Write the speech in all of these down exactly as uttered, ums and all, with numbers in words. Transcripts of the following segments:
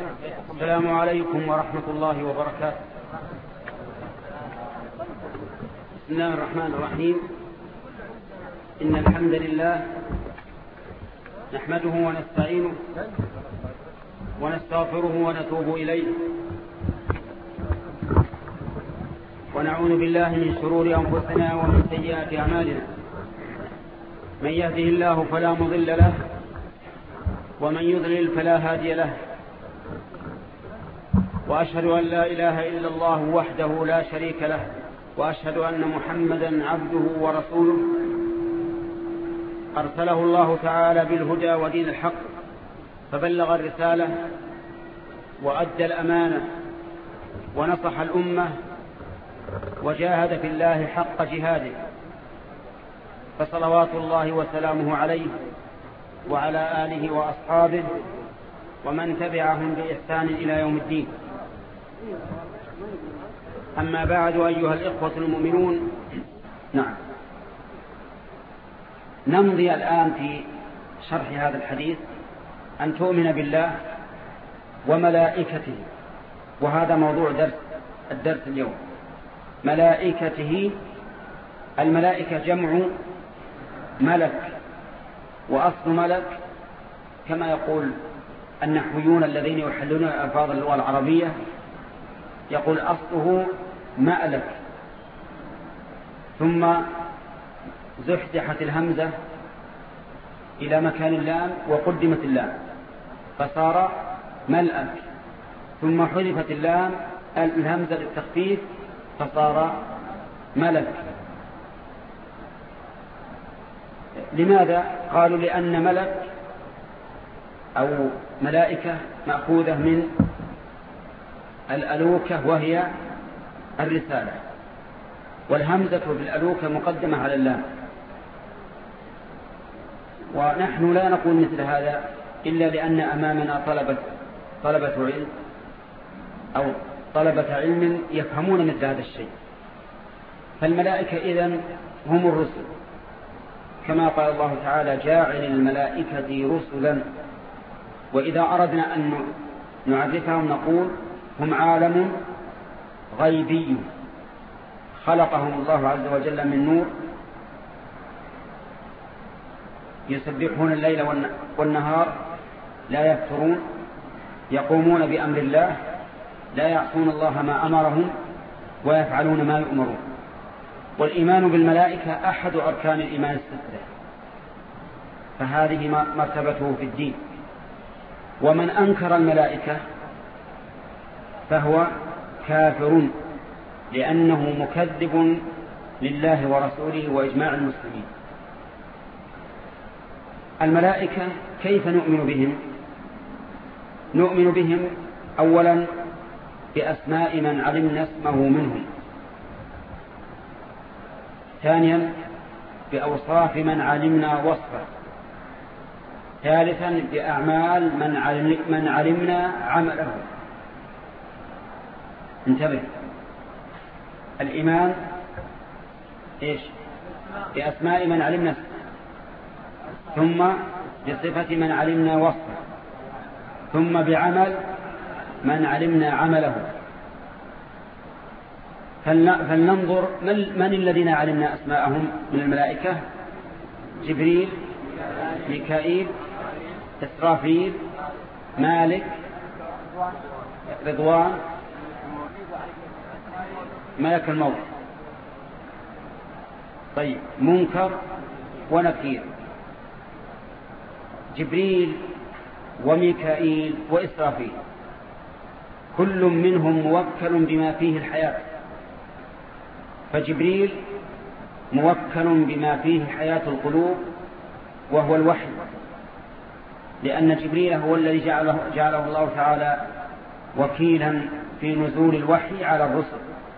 السلام عليكم ورحمة الله وبركاته. بسم الله الرحمن الرحيم. إن الحمد لله نحمده ونستعينه ونستغفره ونتوب إليه، ونعوذ بالله من شرور أنفسنا ومن سيئات أعمالنا. من يهده الله فلا مضل له، ومن يضلل فلا هادي له. وأشهد أن لا إله إلا الله وحده لا شريك له، وأشهد أن محمدا عبده ورسوله أرسله الله تعالى بالهدى ودين الحق، فبلغ الرسالة وأدى الأمانة ونصح الأمة وجاهد في الله حق جهاده، فصلوات الله وسلامه عليه وعلى آله وأصحابه ومن تبعهم بإحسان إلى يوم الدين. أما بعد، أيها الإخوة المؤمنون، نعم نمضي الآن في شرح هذا الحديث: أن تؤمن بالله وملائكته. وهذا موضوع درس الدرس اليوم، ملائكته. الملائكة جمع ملك، وأصل ملك كما يقول النحويون الذين يحلون ألفاظ اللغة العربية، يقول أصله مألك، ثم زحزحت الهمزة إلى مكان اللام وقدمت اللام فصار ملأك، ثم حذفت اللام الهمزة للتخفيف فصار ملك. لماذا؟ قالوا لأن ملك أو ملائكة مأخوذة من الألوكة وهي الرسالة، والهمزة في الألوكة مقدمة على اللام. ونحن لا نقول مثل هذا إلا لأن أمامنا طلبة طلبة علم أو طلبة علم يفهمون مثل هذا الشيء. فالملائكة إذن هم الرسل، كما قال الله تعالى: جاعل الملائكة رسلا. وإذا أردنا أن نعرفهم نقول: هم عالم غيبي خلقهم الله عز وجل من نور، يسبحون الليل والنهار لا يفترون، يقومون بأمر الله، لا يعصون الله ما أمرهم ويفعلون ما يؤمرون. والإيمان بالملائكة أحد أركان الإيمان الستة، فهذه مرتبته في الدين. ومن أنكر الملائكة فهو كافر، لأنه مكذب لله ورسوله وإجماع المسلمين. الملائكة كيف نؤمن بهم؟ نؤمن بهم أولا بأسماء من علمنا اسمه منهم، ثانيا بأوصاف من علمنا وصفه، ثالثا بأعمال من, علم من علمنا عمله. انتبه، الإيمان إيش؟ بأسماء من علمنا، ثم بصفة من علمنا وصفه، ثم بعمل من علمنا عمله. فلننظر من الذين علمنا أسماءهم من الملائكة: جبريل، ميكائيل، إسرافيل، مالك، رضوان، ملك الموت. طيب، منكر ونكير. جبريل وميكائيل وإسرافيل كل منهم موكل بما فيه الحياة، فجبريل موكل بما فيه حياة القلوب وهو الوحي، لأن جبريل هو الذي جعله, جعله الله تعالى وكيلا في نزول الوحي على الرسل،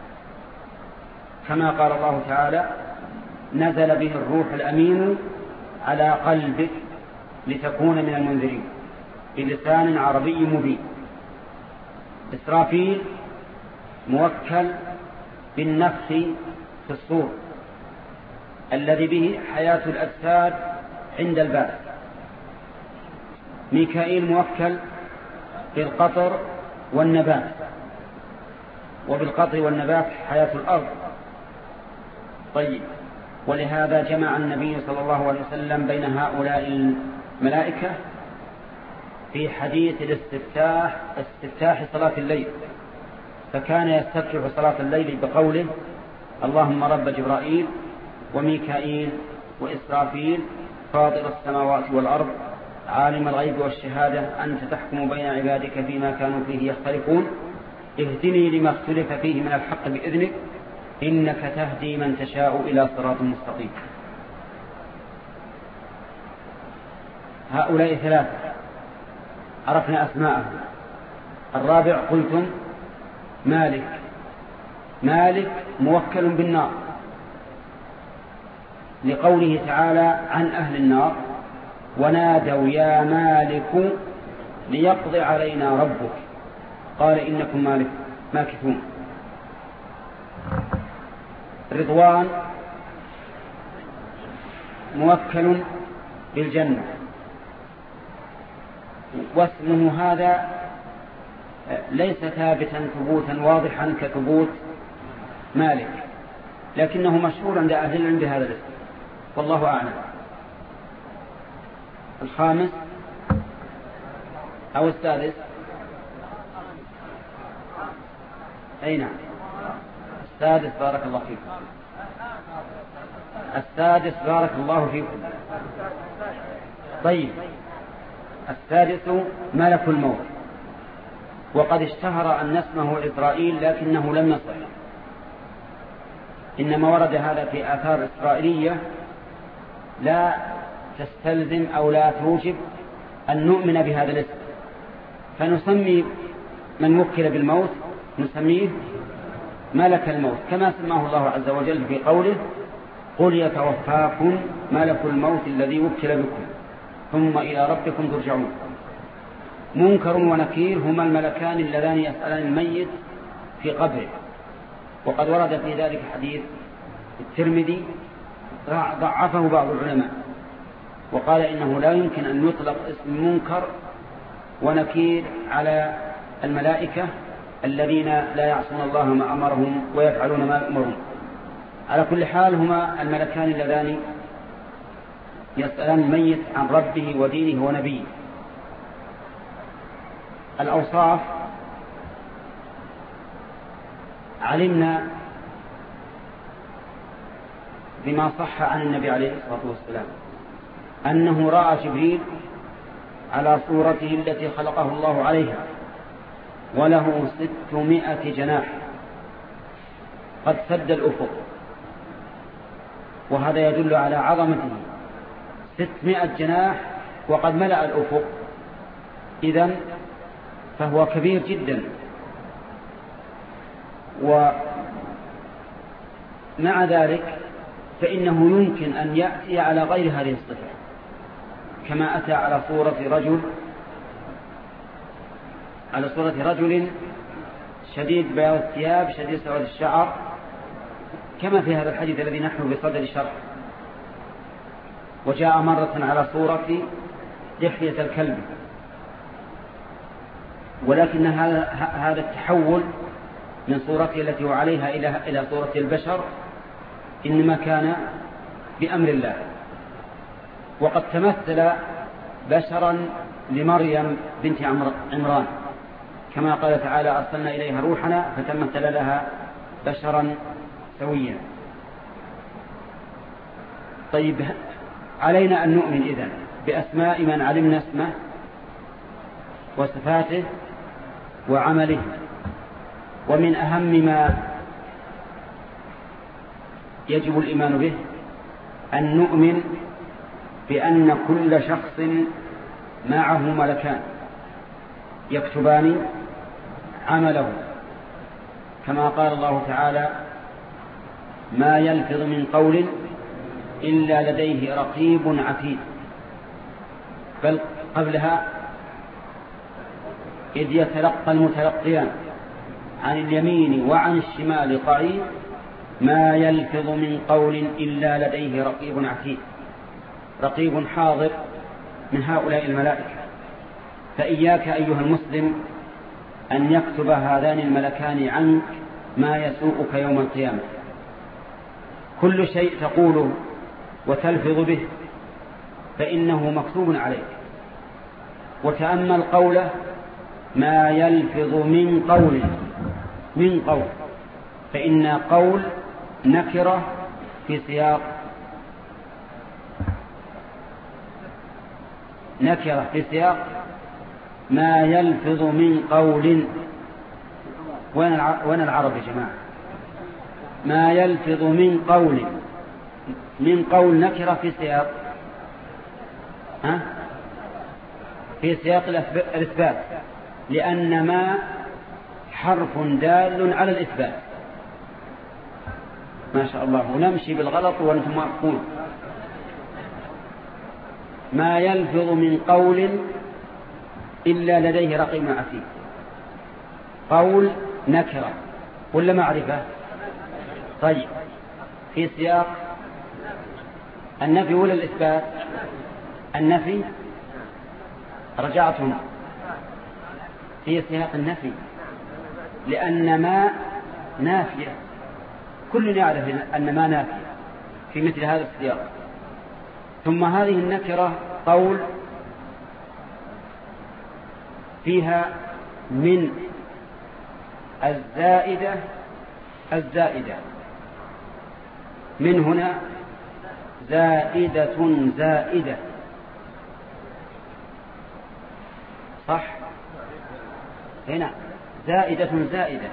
كما قال الله تعالى: نزل به الروح الأمين على قلبك لتكون من المنذرين بلسان عربي مبين. إسرافيل موكل بالنفخ في الصور الذي به حياة الأجساد عند البعث. ميكائيل موكل بالقطر والنبات، وبالقطر والنبات حياة الأرض. طيب، ولهذا جمع النبي صلى الله عليه وسلم بين هؤلاء الملائكة في حديث الاستفتاح استفتاح صلاة الليل، فكان يستفتح صلاة الليل بقوله: اللهم رب جبرائيل وميكائيل وإسرافيل فاطر السماوات والأرض عالم الغيب والشهادة أنت تحكم بين عبادك فيما كانوا فيه يختلفون اهدني لما اختلف فيه من الحق بإذنك إنك تهدي من تشاء إلى صراط مستقيم. هؤلاء ثلاثة عرفنا أسماءهم. الرابع قلتم مالك. مالك موكل بالنار لقوله تعالى عن أهل النار: ونادوا يا مالك ليقضي علينا ربك قال إنكم مالك ماكثون. رضوان موكل بالجنة، واسمه هذا ليس ثابتا ثبوتا واضحا كثبوت مالك، لكنه مشهور عند أهل العلم بهذا الاسم، والله أعلم. الخامس أو السادس؟ أي نعم، السادس بارك الله فيكم. السادس بارك الله فيكم. طيب، السادس ملك الموت، وقد اشتهر أن اسمه إسرائيل لكنه لم يصح، إنما ورد هذا في آثار إسرائيلية لا تستلزم أو لا توجب أن نؤمن بهذا الاسم، فنسمي من وكل بالموت نسميه ملك الموت، كما سماه الله عز وجل في قوله: قل يتوفاكم ملك الموت الذي وكل بكم ثم إلى ربكم ترجعون. منكر ونكير هما الملكان اللذان يسألان الميت في قبره، وقد ورد في ذلك حديث الترمذي ضعفه بعض العلماء، وقال إنه لا يمكن أن يطلق اسم منكر ونكير على الملائكة الذين لا يعصون الله ما أمرهم ويفعلون ما يأمرون. على كل حال هما الملكان اللذان يسألان الميت عن ربه ودينه ونبيه. الأوصاف علمنا بما صح عن النبي عليه الصلاة والسلام أنه رأى جبريل على صورته التي خلقه الله عليها وله ستمائة جناح قد سد الأفق، وهذا يدل على عظمته. ستمائة جناح وقد ملأ الأفق، إذن فهو كبير جدا. ومع ذلك فإنه يمكن أن يأتي على غير هذه الصفة، كما أتى على صورة رجل على صورة رجل شديد بياض الثياب شديد سواد الشعر، كما في هذا الحديث الذي نحن بصدد الشرح. وجاء مرة على صورة لحية الكلب، ولكن هذا التحول من صورته التي هو عليها إلى إلى صورة البشر إنما كان بأمر الله. وقد تمثل بشرا لمريم بنت عمران، كما قال تعالى: أرسلنا إليها روحنا فتمثل لها بشرا سويا. طيب، علينا أن نؤمن إذن بأسماء من علمنا اسمه وصفاته وعمله. ومن أهم ما يجب الإيمان به أن نؤمن بأن كل شخص معه ملكان يكتبان عمله، كما قال الله تعالى: ما يلفظ من قول إلا لديه رقيب عتيد. بل قبلها: إذ يتلقى المتلقيان عن اليمين وعن الشمال قعيد ما يلفظ من قول إلا لديه رقيب عتيد. رقيب حاضر من هؤلاء الملائكة، فإياك أيها المسلم أن يكتب هذان الملكان عنك ما يسوءك يوم القيامة. كل شيء تقوله وتلفظ به فإنه مكتوب عليك. وتأمل قوله ما يلفظ من قول من قول، فإن قول نكرة في سياق نكرة في سياق ما يلفظ من قول. وين العرب يا جماعة؟ ما يلفظ من قول، من قول نكرة في سياق ها في سياق الإثبات، لأن ما حرف دال على الإثبات. ما شاء الله، ونمشي بالغلط وأنتم واقفون. ما يلفظ من قول إلا لديه رقيب عتيد. قول نكرة ولا معرفة؟ طيب في سياق النفي ولا الإثبات؟ النفي. رجعتم في سياق النفي، لأن ما نافية، كل يعرف أن ما نافية في مثل هذا السياق. ثم هذه النكرة قول فيها من الزائدة الزائدة، من هنا زائدة زائدة، صح؟ هنا زائدة زائدة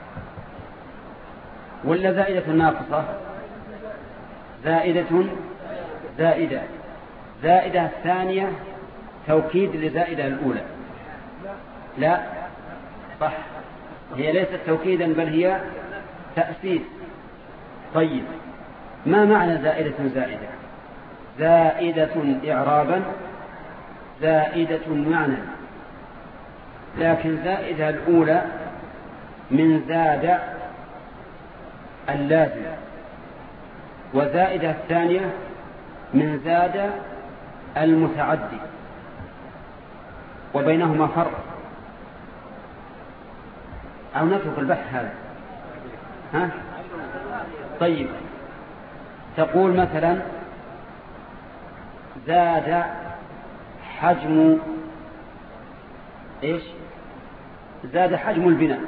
ولا زائدة ناقصة؟ زائدة زائدة. زائدة الثانية توكيد لزائدة الأولى. لا صح، هي ليست توكيدا بل هي تأسيس. طيب ما معنى زائدة زائدة؟ زائدة إعرابا، زائدة معنى. لكن زائدة الأولى من زاد اللازم، وزائدة الثانية من زاد المتعدي، وبينهما فرق. أو نترك البحث هذا. ها؟ طيب تقول مثلا زاد حجم إيش؟ زاد حجم البناء.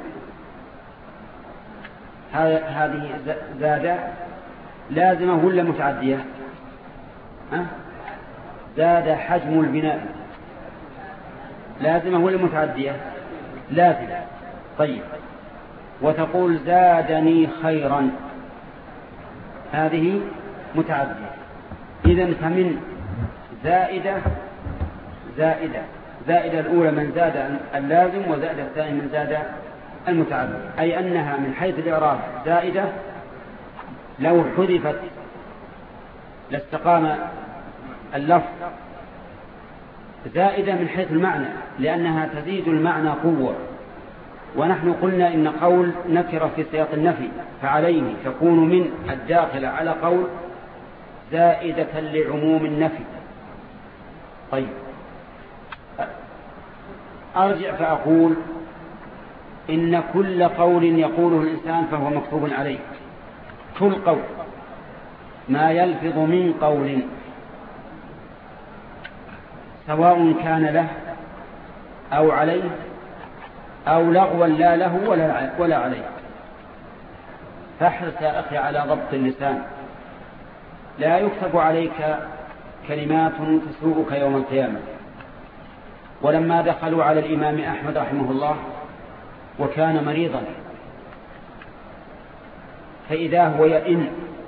هذه زاد لازمة ولا متعدية؟ ها؟ زاد حجم البناء لازمة ولا متعدية؟ لازمة. طيب وتقول زادني خيرا، هذه متعدية. إذن فمن زائدة زائدة، زائدة الأولى من زاد اللازم، وزائدة الثانية من زاد المتعدي، أي أنها من حيث الإعراب زائدة لو حذفت لاستقام اللفظ. زائدة من حيث المعنى لأنها تزيد المعنى قوة. ونحن قلنا إن قول نكرة في سياق النفي، فعليه تكون من الداخل على قول زائدة لعموم النفي. طيب أرجع فأقول إن كل قول يقوله الإنسان فهو مكتوب عليه. كل قول ما يلفظ من قول سواء كان له أو عليه أو لغوا لا له ولا ولا عليه. فاحرص يا أخي على ضبط اللسان. لا يكتب عليك كلمات تسوءك يوم القيامة. ولما دخلوا على الإمام أحمد رحمه الله وكان مريضا، فإذا هو يئن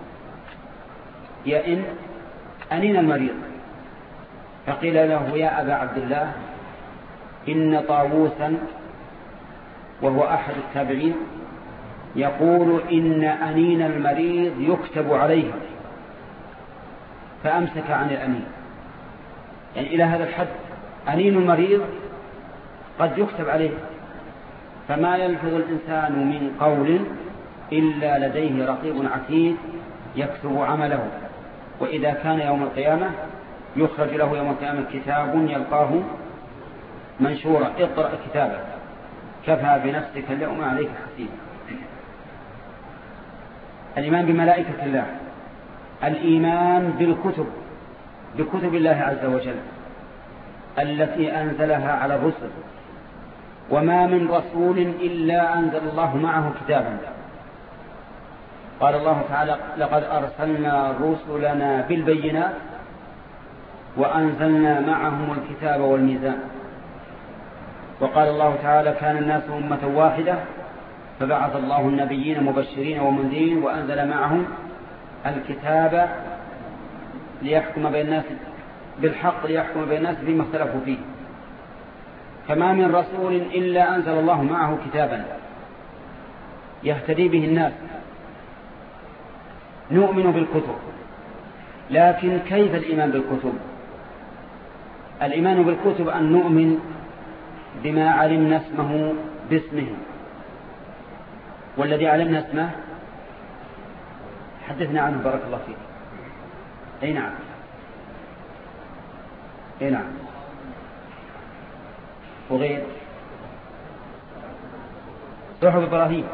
يئن أنين المريض، فقيل له يا أبا عبد الله إن طاووسا وهو أحد التابعين يقول إن أنين المريض يكتب عليه، فأمسك عن الأنين. يعني إلى هذا الحد أنين المريض قد يكتب عليه. فما يلفظ الإنسان من قول إلا لديه رقيب عتيد يكتب عمله. وإذا كان يوم القيامة يخرج له يوم القيامة كتاب يلقاه منشورة اقرأ كتابك كفى بنفسك اليوم عليك حسيبا. الإيمان بملائكة الله، الإيمان بالكتب بكتب الله عز وجل التي أنزلها على الرسل، وما من رسول إلا أنزل الله معه كتابا. قال الله تعالى لقد أرسلنا رسلنا بالبينات وأنزلنا معهم الكتاب والميزان. وقال الله تعالى كان الناس أمة واحدة فبعث الله النبيين مبشرين ومنذرين وأنزل معهم الكتاب ليحكم بين الناس بالحق ليحكم بين الناس فيما اختلفوا فيه. فما من رسول إلا أنزل الله معه كتابا يهتدي به الناس. نؤمن بالكتب، لكن كيف الإيمان بالكتب؟ الإيمان بالكتب أن نؤمن بما علمنا اسمه باسمه، والذي علمنا اسمه حدثنا عنه بارك الله فيك. أي نعم أي نعم وغير صحف إبراهيم.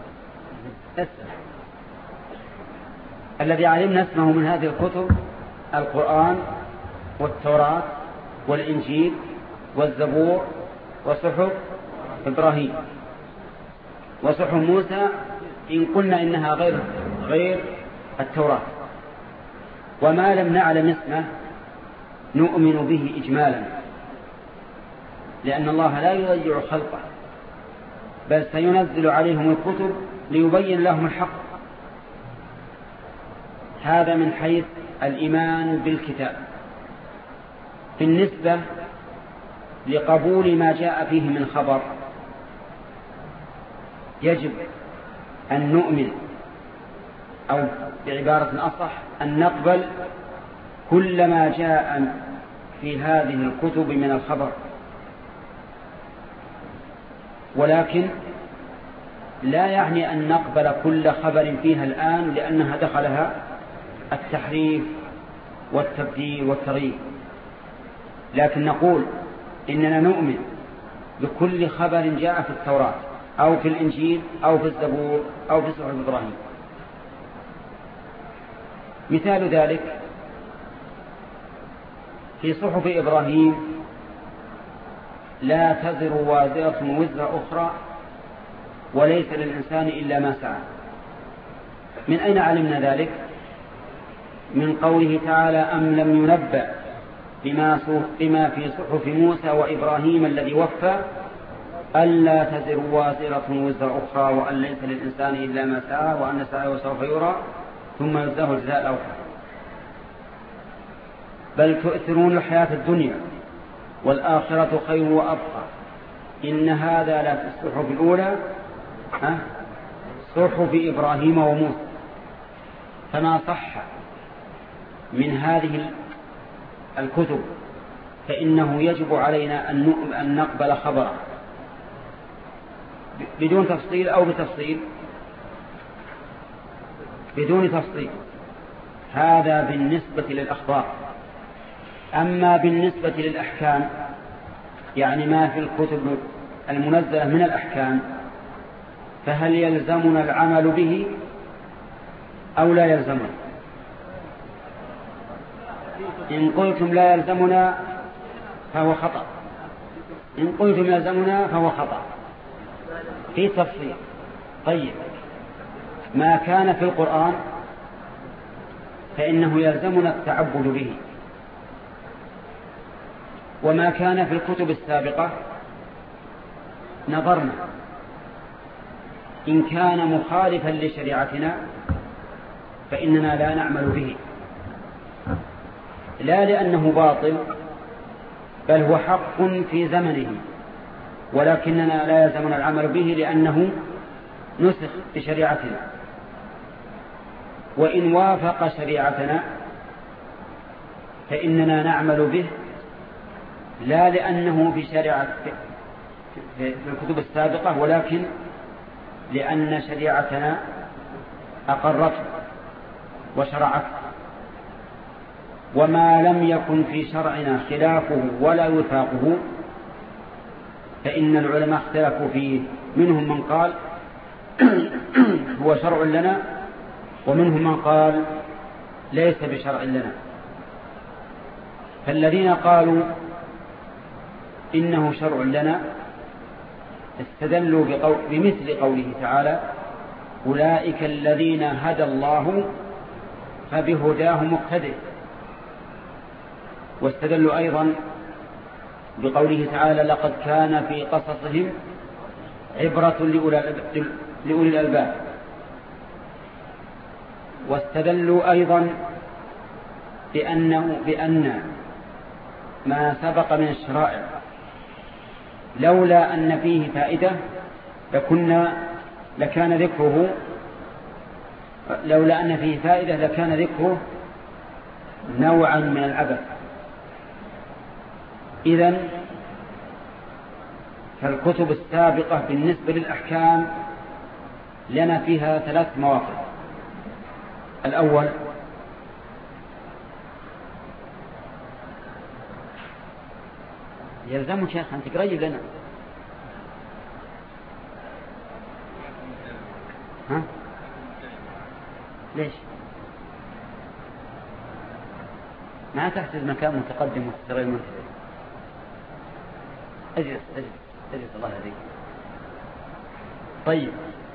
الذي علمنا اسمه من هذه الكتب القرآن والتوراة والإنجيل والزبور وصحف إبراهيم وصحف موسى إن قلنا إنها غير غير التوراة. وما لم نعلم اسمه نؤمن به إجمالا، لأن الله لا يضيع خلقه بل سينزل عليهم الكتب ليبين لهم الحق. هذا من حيث الإيمان بالكتاب. بالنسبة لقبول ما جاء فيه من خبر يجب أن نؤمن، أو بعبارة أصح أن نقبل كل ما جاء في هذه الكتب من الخبر، ولكن لا يعني أن نقبل كل خبر فيها الآن لأنها دخلها التحريف والتبديل والتغيير، لكن نقول إننا نؤمن بكل خبر جاء في التوراة أو في الإنجيل أو في الزبور أو في صحف إبراهيم. مثال ذلك في صحف إبراهيم لا تزر وازرة وزر أخرى وليس للإنسان إلا ما سعى. من أين علمنا ذلك؟ من قوله تعالى أم لم ينبأ بما في صحف موسى وإبراهيم الذي وفى ألا تزر وازرة وزر أخرى وأن ليس للإنسان إلا ما سعى وأن سعيه سوف يرى ثم يجزاه الجزاء الأوفى. بل تؤثرون الحياة الدنيا والآخرة خير وأبقى إن هذا لا في الصحف الأولى ها صحف إبراهيم وموسى. فما صح من هذه الكتب فإنه يجب علينا أن نقبل خبره بدون تفصيل أو بتفصيل، بدون تفصيل. هذا بالنسبة للأخبار. أما بالنسبة للأحكام يعني ما في الكتب المنزلة من الأحكام فهل يلزمنا العمل به أو لا يلزمنا؟ إن قلتم لا يلزمنا فهو خطأ، إن قلتم يلزمنا فهو خطأ في تفصيل. طيب ما كان في القرآن فإنه يلزمنا التعبد به، وما كان في الكتب السابقة نظرنا إن كان مخالفا لشريعتنا فإننا لا نعمل به، لا لأنه باطل بل هو حق في زمنه، ولكننا لا يلزمنا العمل به لأنه نسخ بشريعتنا. وإن وافق شريعتنا فإننا نعمل به لا لأنه في شريعة في الكتب السابقة ولكن لأن شريعتنا أقرته وشرعته. وما لم يكن في شرعنا خلافه ولا وفاقه فإن العلماء اختلفوا فيه، منهم من قال هو شرع لنا، ومنهم من قال ليس بشرع لنا. فالذين قالوا إنه شرع لنا استدلوا بقول بمثل قوله تعالى: أولئك الذين هدى الله فبهداه مقتدئ. واستدلوا أيضا بقوله تعالى: لقد كان في قصصهم عبرة لأولي الألباب. واستدلوا أيضا بأنه بأن ما سبق من الشرائع لولا أن فيه فائدة لكنا لكان ذكره لولا أن فيه فائدة لكان ذكره نوعا من العبث. إذن فالكتب السابقة بالنسبة للأحكام لنا فيها ثلاث مواقف. الأول يلزم شيخ أن تقريب لنا. ها؟ ليش؟ ما تحتاج مكان متقدم وتستغل المنتهى. اجلس اجلس اجلس الله يهديك. طيب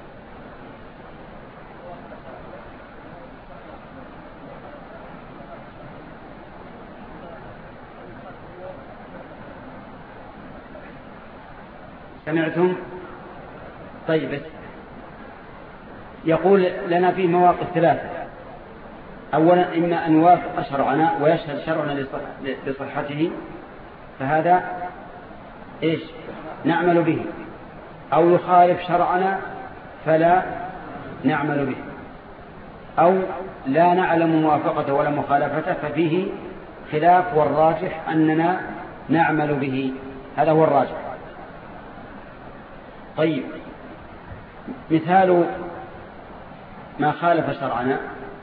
سمعتم؟ طيب يقول لنا في مواقف ثلاثة. أولا إما أن يوافق شرعنا ويشهد شرعنا لصحته فهذا إيش نعمل به، أو يخالف شرعنا فلا نعمل به، أو لا نعلم موافقته ولا مخالفته ففيه خلاف، والراجح أننا نعمل به، هذا هو الراجح. طيب مثال ما خالف شرعنا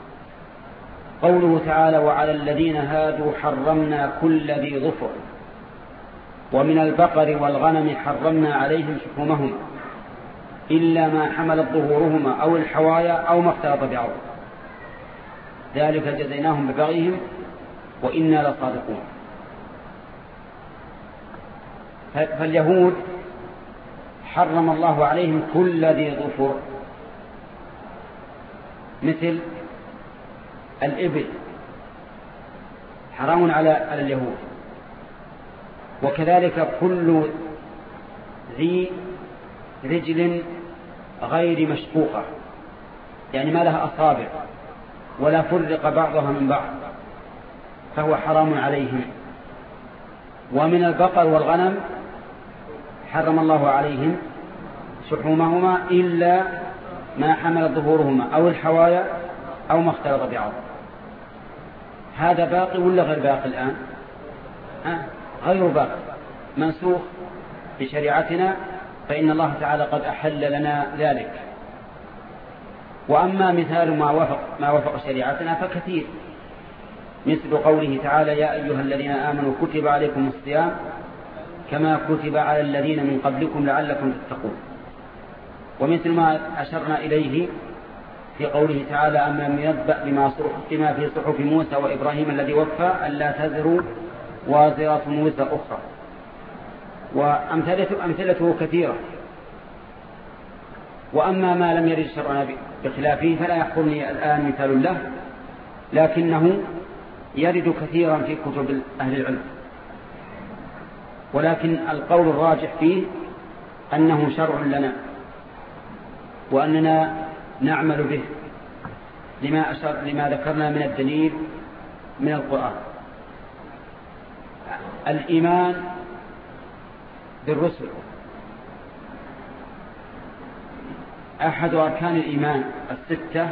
قوله تعالى: وعلى الذين هادوا حرمنا كل ذي ظفر ومن البقر والغنم حرمنا عليهم شحومهما إلا ما حملت ظهورهما أو الحوايا أو ما اختلط بعض ذلك جزيناهم ببغيهم وإنا لصادقون. فاليهود حرم الله عليهم كل ذي ظفر مثل الإبل حرام على اليهود، وكذلك كل ذي رجل غير مشقوقة، يعني ما لها أصابع ولا فرق بعضها من بعض فهو حرام عليهم. ومن البقر والغنم حرم الله عليهم شحومهما إلا ما حمل ظهورهما أو الحوايا أو ما اختلط بعض. هذا باقي ولا غير باقي الآن؟ أه؟ غير باقي، منسوخ بشريعتنا، فإن الله تعالى قد أحل لنا ذلك. وأما مثال ما وفق, ما وفق شريعتنا فكثير، مثل قوله تعالى: يا أيها الذين آمنوا كتب عليكم الصيام كما كتب على الذين من قبلكم لعلكم تتقون. ومثل ما أشرنا إليه في قوله تعالى: أما ينبأ بما, بما في صحف موسى وإبراهيم الذي وفى ألا تزر وازرة وزر أخرى. وأمثلته أمثلته كثيرة. وأما ما لم يرد شرعنا بخلافه فلا يحضرني الآن مثال له، لكنه يرد كثيرا في كتب أهل العلم. ولكن القول الراجح فيه أنه شرع لنا وأننا نعمل به لما, أشر لما ذكرنا من الدليل من القرآن. الإيمان بالرسل أحد أركان الإيمان الستة.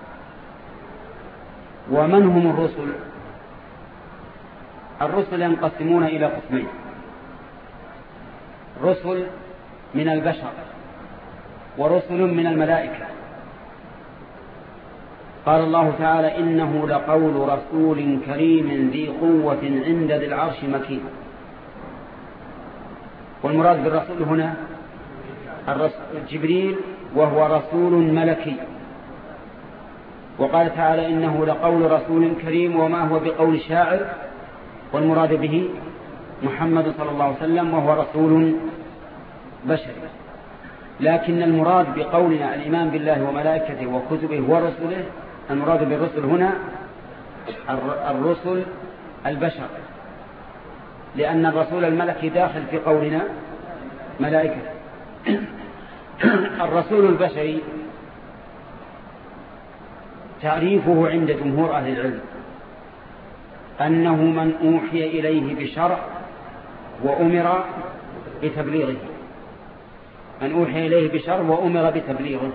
ومن هم الرسل؟ الرسل ينقسمون إلى قسمين: رسل من البشر ورسل من الملائكة. قال الله تعالى: إنه لقول رسول كريم ذي قوة عند ذي العرش مكين. والمراد بالرسول هنا جبريل وهو رسول ملكي. وقال تعالى إنه لقول رسول كريم وما هو بقول شاعر، والمراد به محمد صلى الله عليه وسلم وهو رسول بشري. لكن المراد بقولنا الإيمان بالله وملائكته وكتبه ورسله، المراد بالرسل هنا الرسل البشر، لأن الرسول الملكي داخل في قولنا ملائكة. الرسول البشري تعريفه عند جمهور أهل العلم أنه من أوحي إليه بشرع وأمر بتبليغه، من أوحي إليه بشرع وأمر بتبليغه.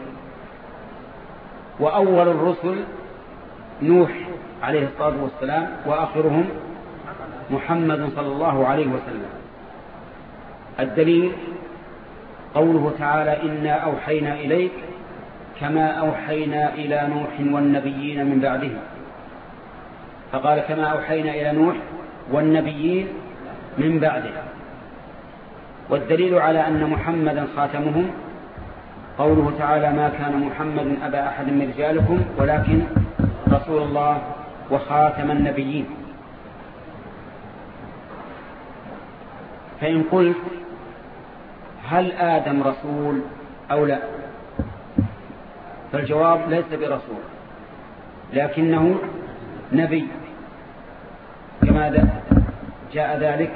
وأول الرسل نوح عليه الصلاة والسلام، وآخرهم محمد صلى الله عليه وسلم. الدليل قوله تعالى إنا أوحينا إليك كما أوحينا إلى نوح والنبيين من بعده، فقال كما أوحينا إلى نوح والنبيين من بعده. والدليل على أن محمدا خاتمهم قوله تعالى ما كان محمد أبا أحد من رجالكم ولكن رسول الله وخاتم النبيين. فإن قلت هل آدم رسول أو لا، فالجواب ليس برسول لكنه نبي، كما جاء ذلك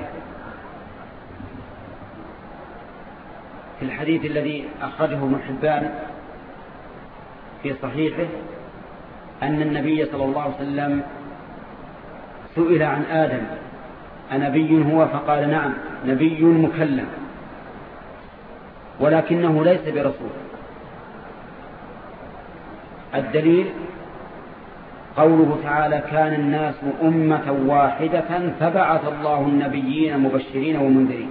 في الحديث الذي أخرجه ابن حبان في صحيحه أن النبي صلى الله عليه وسلم سئل عن آدم أنبي هو؟ فقال نعم نبي مكلم، ولكنه ليس برسول. الدليل قوله تعالى كان الناس أمة واحدة فبعث الله النبيين مبشرين ومنذرين.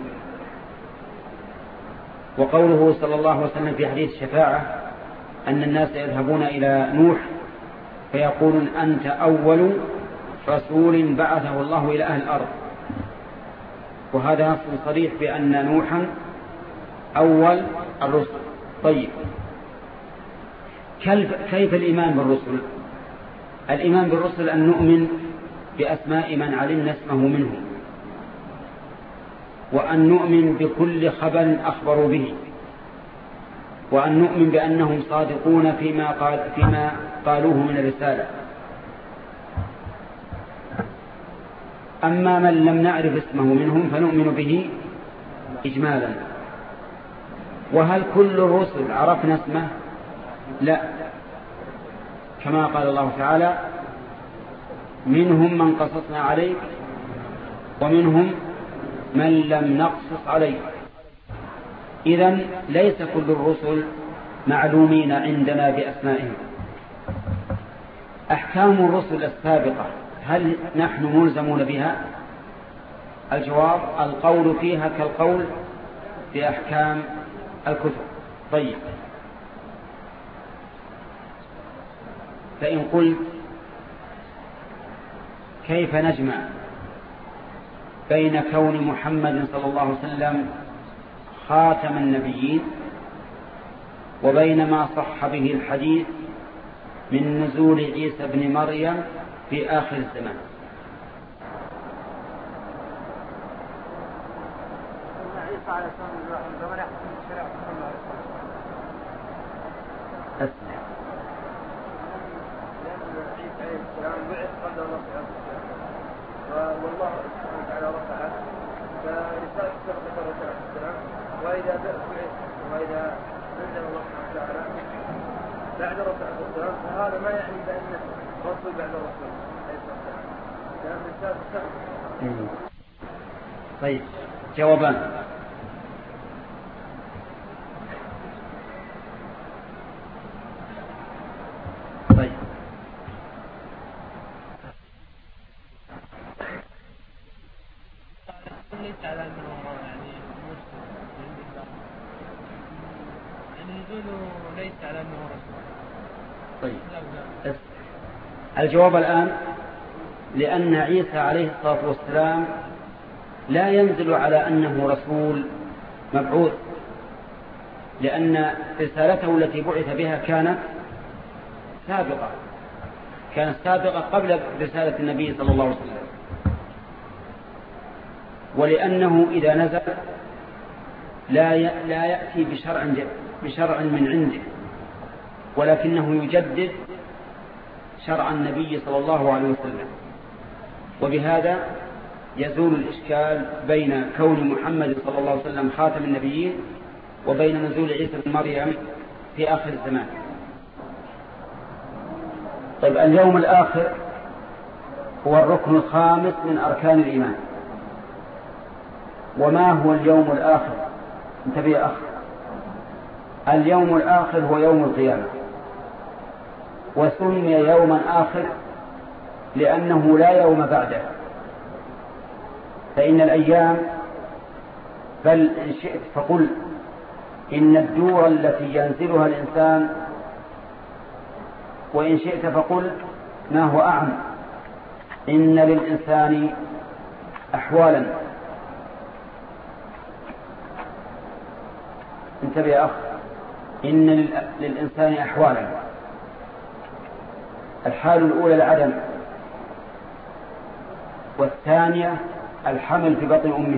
وقوله صلى الله عليه وسلم في حديث الشفاعة أن الناس يذهبون إلى نوح فيقولون أنت أول رسول بعثه الله إلى أهل الأرض، وهذا نص صريح بأن نوحا أول الرسل. طيب كيف الإيمان بالرسل؟ الإيمان بالرسل أن نؤمن بأسماء من علمنا اسمه منهم، وأن نؤمن بكل خبر أخبروا به، وأن نؤمن بأنهم صادقون فيما, قال فيما قالوه من الرسالة. أما من لم نعرف اسمه منهم فنؤمن به إجمالا. وهل كل الرسل عرفنا اسمه؟ لا، كما قال الله تعالى منهم من قصصنا عليك ومنهم من لم نقصص عليك. إذن ليس كل الرسل معلومين عندنا بأسمائهم. أحكام الرسل السابقة هل نحن ملزمون بها؟ الجواب القول فيها كالقول في أحكام الكتب. طيب فإن قلت كيف نجمع بين كون محمد صلى الله عليه وسلم خاتم النبيين وبين ما صح به الحديث من نزول عيسى بن مريم في آخر الزمان؟ عيسى عليه السلام والله سبحانه وتعالى رفعه فرسالة سبقت الرسول عليه السلام، وإذا بعث وإذا نزل الله سبحانه وتعالى بعد الرسول عليه السلام فهذا ما يعني بأنه رسول بعد الرسول عليه السلام، لأن الرسالة سبقت. طيب جوابان. طيب ليس على أنه يعني يعني نزوله ليس على أنه رسول. طيب الجواب الآن لأن عيسى عليه الصلاة والسلام لا ينزل على أنه رسول مبعوث، لأن رسالته التي بعث بها كانت سابقة كانت سابقة قبل رسالة النبي صلى الله عليه وسلم. ولأنه إذا نزل لا لا يأتي بشرع بشرع من عنده، ولكنه يجدد شرع النبي صلى الله عليه وسلم. وبهذا يزول الإشكال بين كون محمد صلى الله عليه وسلم خاتم النبيين وبين نزول عيسى بن مريم في آخر الزمان. طيب، اليوم الآخر هو الركن الخامس من أركان الإيمان. وما هو اليوم الآخر؟ انتبه يا أخ، اليوم الآخر هو يوم القيامة، وسمي يوما آخر لأنه لا يوم بعده. فإن الأيام، بل إن شئت فقل إن الدور التي ينزلها الإنسان، وإن شئت فقل ما هو أعم، إن للإنسان أحوالا. انتبه يا أخ، إن للإنسان أحوالا. الحال الأولى العدم، والثانية الحمل في بطن أمه،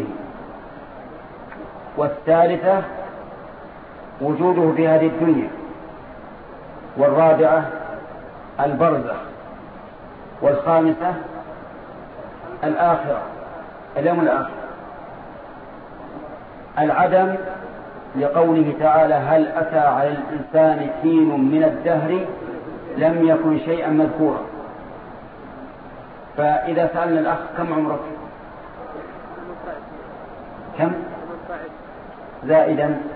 والثالثة وجوده في هذه الدنيا، والرابعة البرزخ، والخامسة الآخرة، اليوم الآخر. العدم لقوله تعالى هل أتى على الإنسان حين من الدهر لم يكن شيئا مذكورا. فإذا سألنا الأخ كم عمرك؟ كم؟ زائدا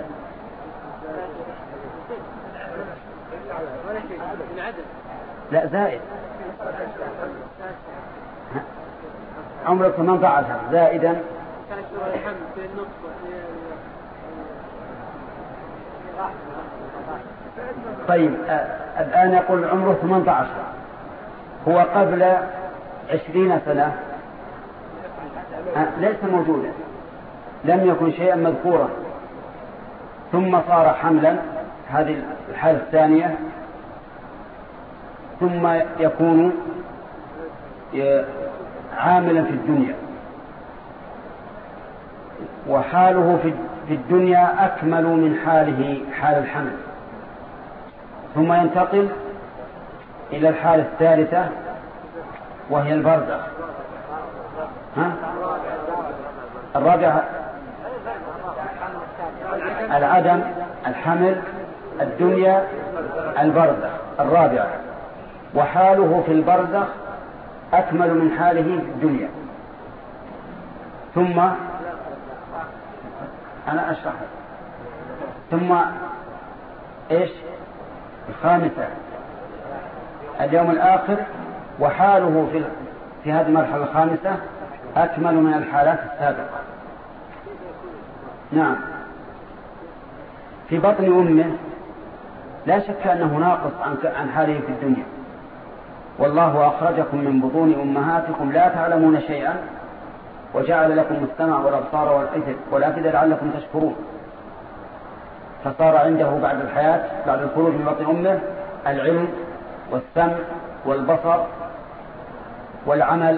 لا زائد، عمرك ثمانية عشر زائدا طيب، الآن يقول عمره ثمانية عشر، هو قبل عشرين سنة ليس موجودا، لم يكن شيئا مذكورا، ثم صار حملا، هذه الحالة الثانية، ثم يكون عاملا في الدنيا، وحاله في الدنيا أكمل من حاله حال الحمل، ثم ينتقل إلى الحالة الثالثة وهي البرزخ. ها؟ الرابعة العدم، الحمل، الدنيا، البرزخ، الرابعة. وحاله في البرزخ أكمل من حاله في الدنيا. ثم أنا أشرح ثم إيش الخامسة اليوم الآخر، وحاله في في هذه المرحلة الخامسة أكمل من الحالات السابقة. نعم، في بطن أمه لا شك أنه ناقص عن حاله في الدنيا. والله أخرجكم من بطون أمهاتكم لا تعلمون شيئا وجعل لكم السمع والأبصار والأفئدة لعلكم تشكرون. فصار عنده بعد الحياة، بعد الخروج من بطن أمه، العلم والسمع والبصر والعمل.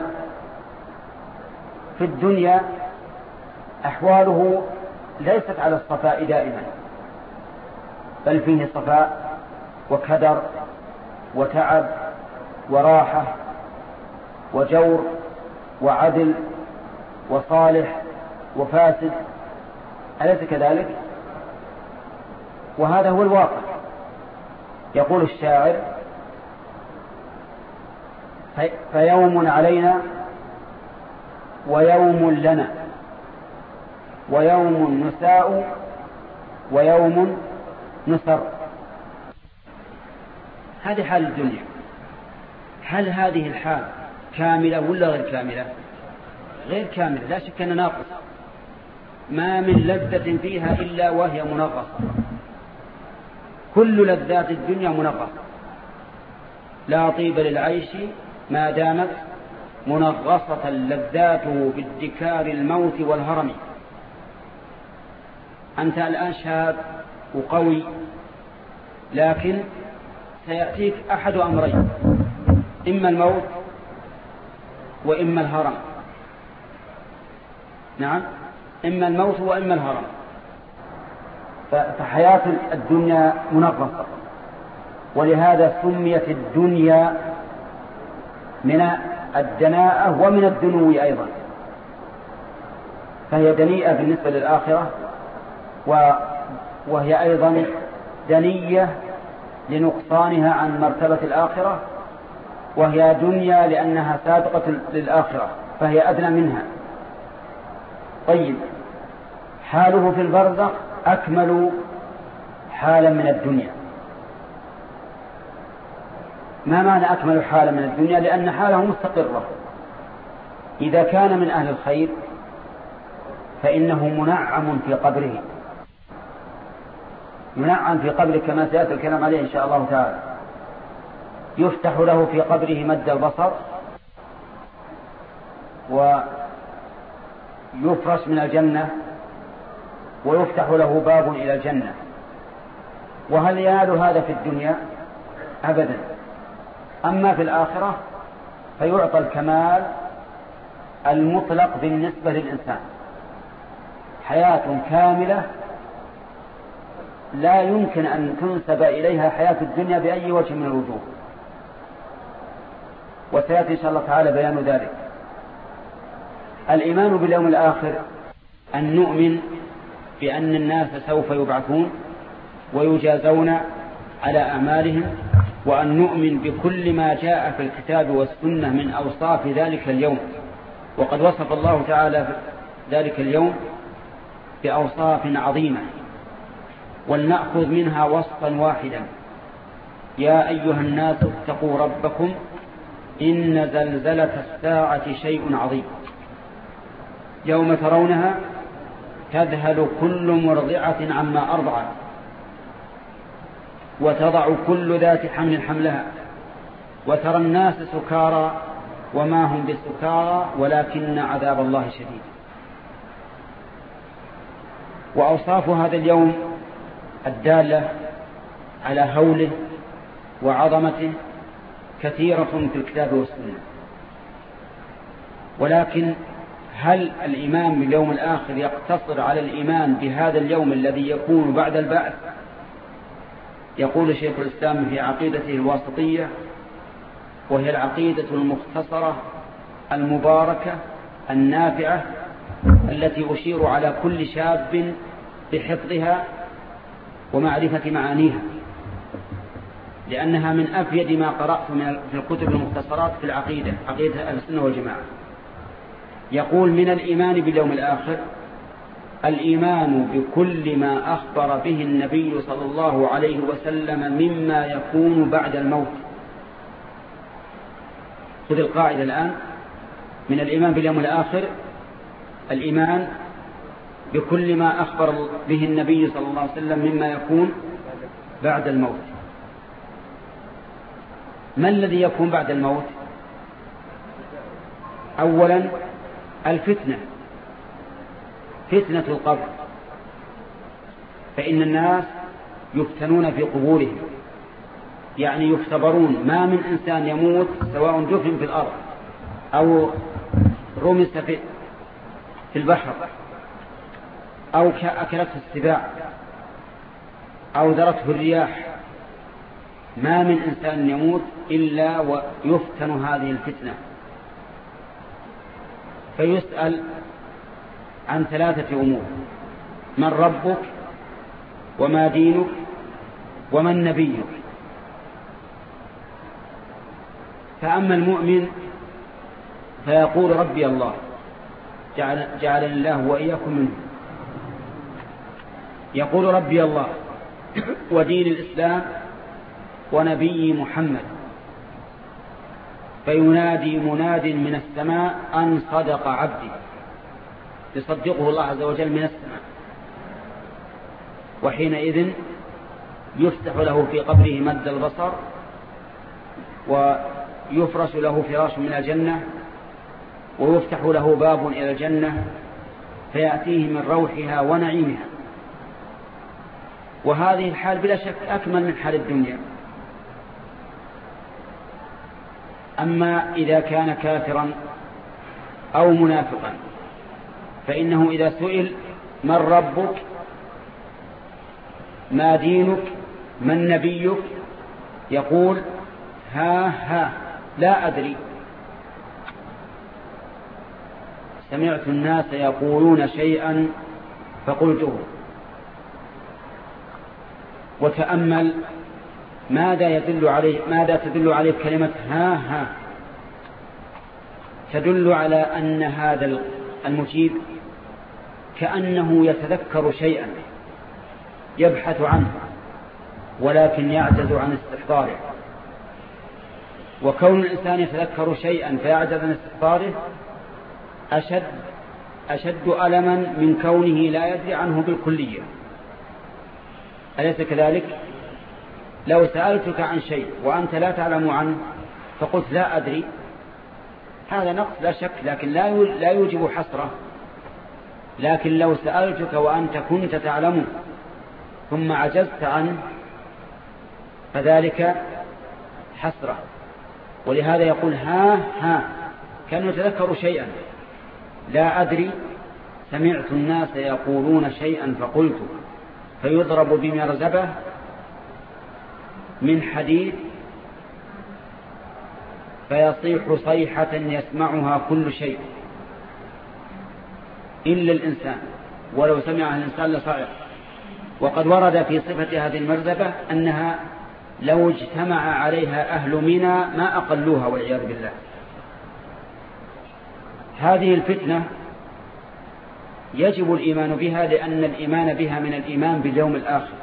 في الدنيا أحواله ليست على الصفاء دائما، بل فيه صفاء وكدر وتعب وراحة وجور وعدل وصالح وفاسد، أليس كذلك؟ وهذا هو الواقع. يقول الشاعر فيوم علينا ويوم لنا ويوم نساء ويوم نسر. هذه حال الدنيا. هل هذه الحال كاملة ولا غير كاملة؟ غير كاملة، لا شك أن ناقص. ما من لذة فيها إلا وهي منغصة. كل لذات الدنيا منغصة. لا طيب للعيش ما دامت منغصة لذاته بادكار الموت والهرم. أنت الآن شاب وقوي، لكن سيأتيك أحد أمرين، إما الموت وإما الهرم. نعم، إما الموت وإما الهرم. فحياة الدنيا منغصة، ولهذا سميت الدنيا من الدناءة ومن الدنو أيضا، فهي دنيئة بالنسبة للآخرة، وهي أيضا دنية لنقصانها عن مرتبة الآخرة، وهي دنيا لأنها سابقة للآخرة فهي أدنى منها. طيب، حاله في البرزخ أكمل حالا من الدنيا. ما معنى أكمل حالا من الدنيا؟ لأن حاله مستقرة. إذا كان من أهل الخير فإنه منعم في قبره، منعم في قبره كما سيأتي الكلام عليه إن شاء الله تعالى. يفتح له في قبره مد البصر، ويفرش من الجنة، ويفتح له باب إلى الجنة. وهل ينال هذا في الدنيا؟ أبدا. أما في الآخرة فيعطى الكمال المطلق بالنسبة للإنسان، حياة كاملة لا يمكن أن تنسب إليها حياة الدنيا بأي وجه من الوجوه، وسيأتي إن شاء الله تعالى بيان ذلك. الإيمان باليوم الآخر أن نؤمن بأن الناس سوف يبعثون ويجازون على أعمالهم، وأن نؤمن بكل ما جاء في الكتاب والسنة من أوصاف ذلك اليوم. وقد وصف الله تعالى ذلك اليوم بأوصاف عظيمة، ولنأخذ منها وصفا واحدا: يا أيها الناس اتقوا ربكم إن زلزلة الساعة شيء عظيم، يوم ترونها تذهل كل مرضعة عما أرضعت وتضع كل ذات حمل حملها وترى الناس سكارى وما هم بسكارى ولكن عذاب الله شديد. وأوصاف هذا اليوم الدالة على هوله وعظمته كثيرة في الكتاب والسنة. ولكن هل الإيمان باليوم الآخر يقتصر على الإيمان بهذا اليوم الذي يكون بعد البعث؟ يقول شيخ الإسلام في عقيدته الواسطية، وهي العقيدة المختصرة المباركة النافعة التي أشير على كل شاب بحفظها ومعرفة معانيها، لأنها من أفيد ما قرأت في الكتب المختصرات في العقيدة، عقيدة أهل السنة والجماعة. يقول: من الإيمان باليوم الآخر الإيمان بكل ما أخبر به النبي صلى الله عليه وسلم مما يكون بعد الموت. خذ القاعدة الآن: من الإيمان باليوم الآخر الإيمان بكل ما أخبر به النبي صلى الله عليه وسلم مما يكون بعد الموت. ما الذي يكون بعد الموت؟ أولا الفتنة، فتنة القبر، فإن الناس يفتنون في قبورهم، يعني يختبرون. ما من إنسان يموت سواء دفن في الأرض أو رمس في البحر أو أكلته السباع أو ذرته الرياح، ما من إنسان يموت إلا ويفتن هذه الفتنة، فيسأل عن ثلاثة أمور: من ربك، وما دينك، ومن نبيك. فأما المؤمن فيقول: ربي الله، جعل جعلني الله وإياكم منه. يقول: ربي الله ودين الإسلام ونبي محمد. فينادي مناد من السماء أن صدق عبدي، يصدقه الله عز وجل من السماء. وحينئذ يفتح له في قبره مد البصر، ويفرش له فراش من الجنة، ويفتح له باب إلى الجنة فيأتيه من روحها ونعيمها. وهذه الحال بلا شك أكمل من حال الدنيا. أما إذا كان كافرا أو منافقا فإنه إذا سئل من ربك ما دينك من نبيك يقول ها ها لا أدري، سمعت الناس يقولون شيئا فقلته. وتأمل ماذا يدل عليه ماذا تدل عليه كلمة ها ها، تدل على أن هذا المجيب كأنه يتذكر شيئا يبحث عنه ولكن يعجز عن استحضاره. وكون الإنسان يتذكر شيئا فيعجز عن استحضاره أشد أشد ألما من كونه لا يدري عنه بالكلية. أليس كذلك؟ لو سألتك عن شيء وأنت لا تعلم عنه فقلت لا أدري، هذا نقص لا شك، لكن لا يوجب حسرة. لكن لو سألتك وأنت كنت تعلمه ثم عجزت عنه فذلك حسرة. ولهذا يقول ها ها كان يتذكر شيئا، لا أدري سمعت الناس يقولون شيئا فقلت، فيضرب بمرزبة من حديد فيصيح صيحة يسمعها كل شيء إلا الإنسان، ولو سمعها الإنسان لصعق. وقد ورد في صفة هذه المرزبة أنها لو اجتمع عليها أهل منى ما أقلوها والعياذ بالله. هذه الفتنة يجب الإيمان بها، لأن الإيمان بها من الإيمان باليوم الآخر.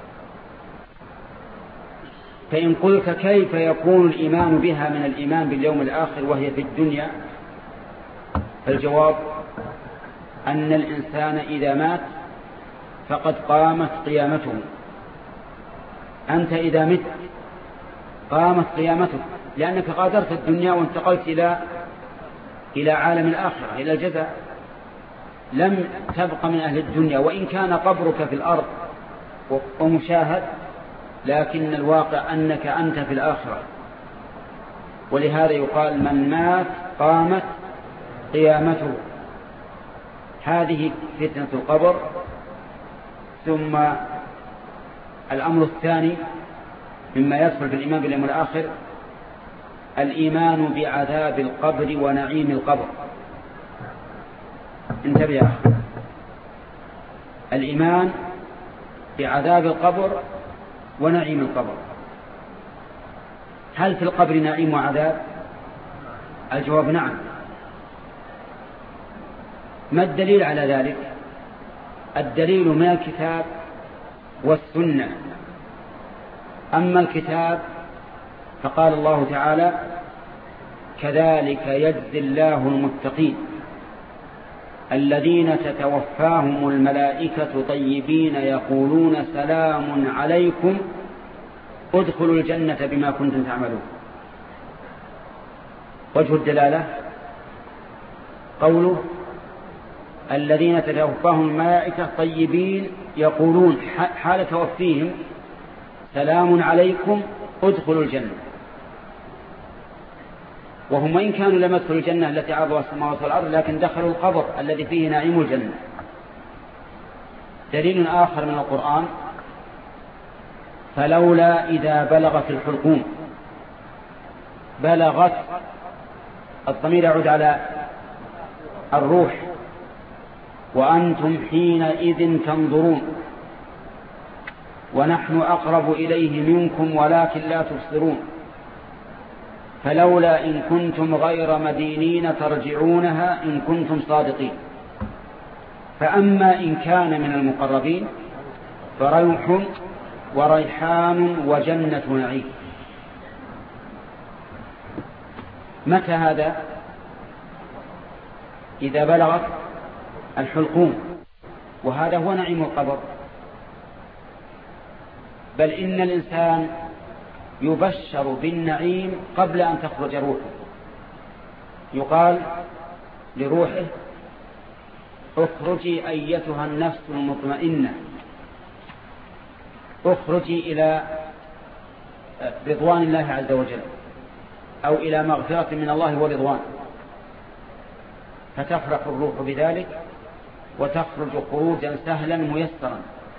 فإن قلت كيف يكون الإيمان بها من الإيمان باليوم الآخر وهي في الدنيا، فالجواب أن الإنسان إذا مات فقد قامت قيامته. أنت إذا مت قامت قيامتك، لأنك غادرت الدنيا وانتقلت إلى إلى عالم الآخرة، إلى الجزاء. لم تبق من أهل الدنيا، وإن كان قبرك في الأرض ومشاهد، لكن الواقع أنك أنت في الآخرة. ولهذا يقال من مات قامت قيامته. هذه فتنة القبر. ثم الأمر الثاني مما يدخل في الإيمان باليوم الآخر الإيمان بعذاب القبر ونعيم القبر. انتبه يا أخي، الإيمان بعذاب القبر ونعيم القبر. هل في القبر نعيم وعذاب؟ الجواب نعم. ما الدليل على ذلك؟ الدليل من الكتاب والسنة. أما الكتاب فقال الله تعالى كذلك يجزي الله المتقين الذين تتوفاهم الملائكة طيبين يقولون سلام عليكم ادخلوا الجنة بما كنتم تعملون. وجه الدلالة قوله الذين تتوفاهم الملائكة طيبين يقولون حال توفيهم سلام عليكم ادخلوا الجنة، وهم وإن كانوا لم يدخلوا الجنة التي عرضها السماوات والأرض لكن دخلوا القبر الذي فيه نعيم الجنة. دليل آخر من القرآن فلولا إذا بلغت الحلقوم. بلغت الضمير يعود على الروح، وأنتم حينئذ تنظرون ونحن أقرب إليه منكم ولكن لا تبصرون. فلولا إن كنتم غير مدينين ترجعونها إن كنتم صادقين. فأما إن كان من المقربين فروح وريحان وجنة نعيم. متى هذا؟ إذا بلغت الحلقوم، وهذا هو نعيم القبر. بل إن الإنسان يبشر بالنعيم قبل أن تخرج روحه. يقال لروحه اخرجي أيتها النفس المطمئنة اخرجي إلى رضوان الله عز وجل أو إلى مغفرة من الله ورضوان، فتفرح الروح بذلك وتخرج خروجا سهلا ميسرا.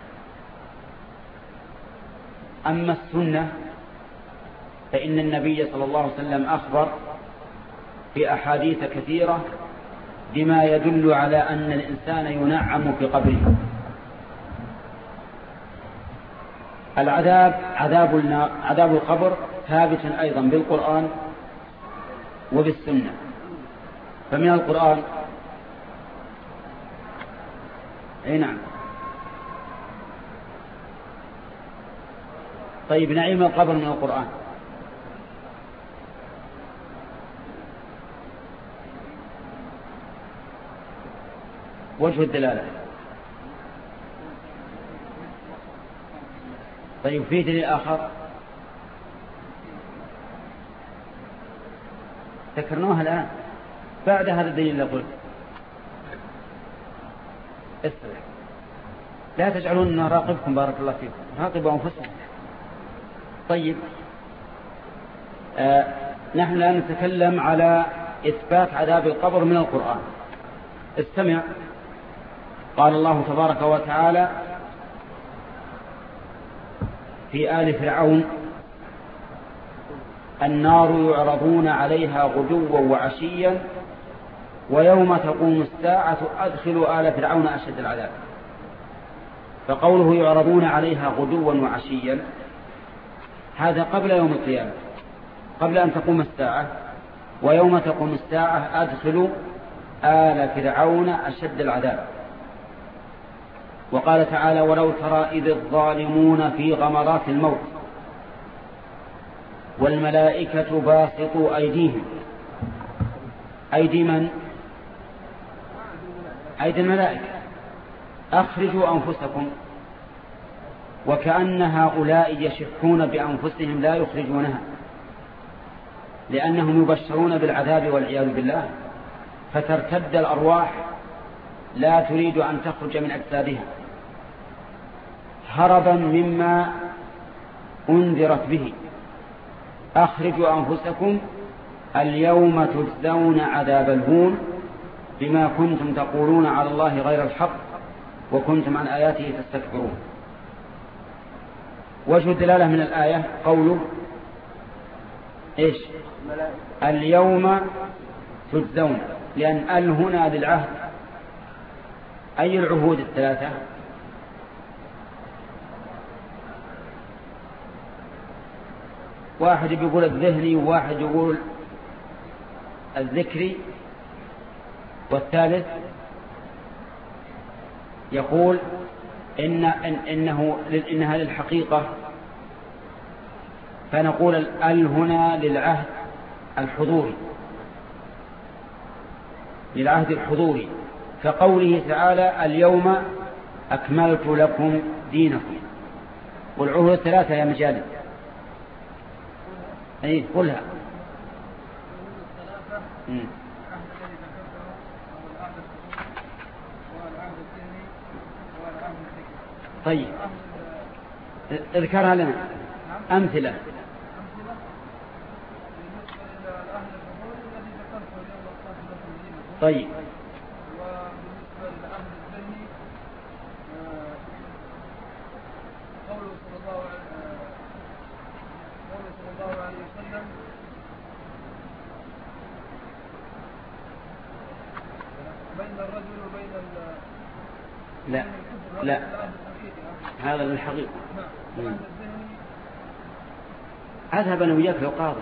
أما السنة فإن النبي صلى الله عليه وسلم أخبر في أحاديث كثيرة بما يدل على أن الإنسان ينعم في قبره. العذاب عذاب النار عذاب القبر ثابت أيضا بالقرآن وبالسنة. فمن القرآن أي نعم. طيب نعيم القبر من القرآن. وجه الدلالة. طيب في دليل آخر ذكرناها الآن بعد هذا الدليل اللي قلت. اسرع لا تجعلون أن نراقبكم بارك الله فيكم، راقبوا أنفسكم. طيب آه نحن الآن نتكلم على إثبات عذاب القبر من القرآن. استمع، قال الله تبارك وتعالى في آل فرعون: النار يعرضون عليها غدوا وعشيا ويوم تقوم الساعة أدخلوا آل فرعون أشد العذاب. فقوله يعرضون عليها غدوا وعشيا هذا قبل يوم القيامة، قبل أن تقوم الساعة. ويوم تقوم الساعة أدخلوا آل فرعون أشد العذاب. وقال تعالى: ولو ترى إذ الظالمون في غمرات الموت والملائكة باسطوا أيديهم. أيدي من؟ أيدي الملائكة. أخرجوا أنفسكم. وكأن هؤلاء يشحون بأنفسهم لا يخرجونها، لأنهم يبشرون بالعذاب والعياذ بالله، فترتد الأرواح لا تريد أن تخرج من أجسادها هربا مما أنذرت به. أخرجوا أنفسكم اليوم تجزون عذاب الهون بما كنتم تقولون على الله غير الحق وكنتم عن آياته تستكبرون. وجه الدلالة من الآية قوله إيش؟ اليوم تجزون، لأن ال هنا للعهد. أي العهود الثلاثة؟ واحد يقول الذهني وواحد يقول الذكري والثالث يقول إن إن إنه إنها للحقيقة، فنقول ال هنا للعهد الحضوري، للعهد الحضوري. كقوله تعالى: اليوم أكملت لكم دينكم. والعهود الثلاثة يا مجالد. أي قلها. مم. طيب اذكرها لنا أمثلة. طيب وبالنسبة للعهد الذهني قوله صلى الله عليه قوله صلى الله عليه وسلم: بين الرجل وبين ال لا لا هذا للحقيقة. نعم. أذهب أنا وياك للقاضي.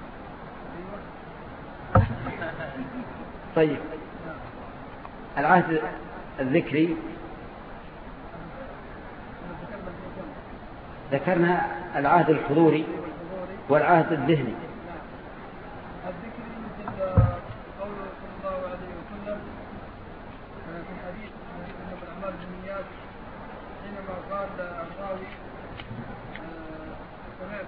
طيب العهد الذكري ذكرنا العهد الحضوري والعهد الذهني. الذكري مثل قوله صلى الله عليه وسلم في الحديث إنما الأعمال بالنيات، حينما قال الراوي: سمعت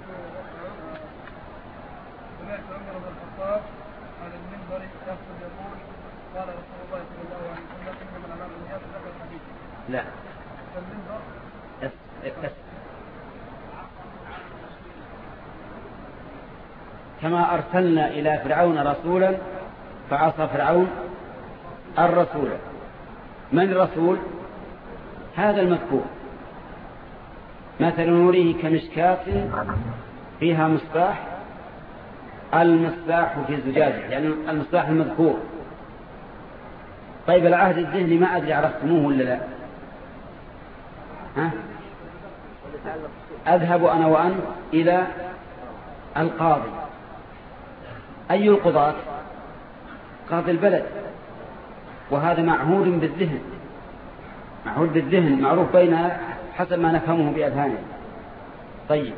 سمعت عمر بن الخطاب على المنبر يخطب يقول: قال رسول الله صلى الله عليه وسلم: إنما الأعمال بالنيات. ذكر الحديث. لا المنبر بس بس كما أرسلنا إلى فرعون رسولا فعصى فرعون الرسول. من الرسول؟ هذا المذكور. مثل نوره كمشكاة فيها مصباح، المصباح في زجاجة، يعني المصباح المذكور. طيب العهد الذهني ما أدري عرفتموه ولا لا؟ ها؟ أذهب أنا وأنت إلى القاضي. أي القضاة؟ قاضي البلد، وهذا معهود بالذهن، معهود بالذهن، معروف بيننا حسب ما نفهمه بأذهاننا. طيب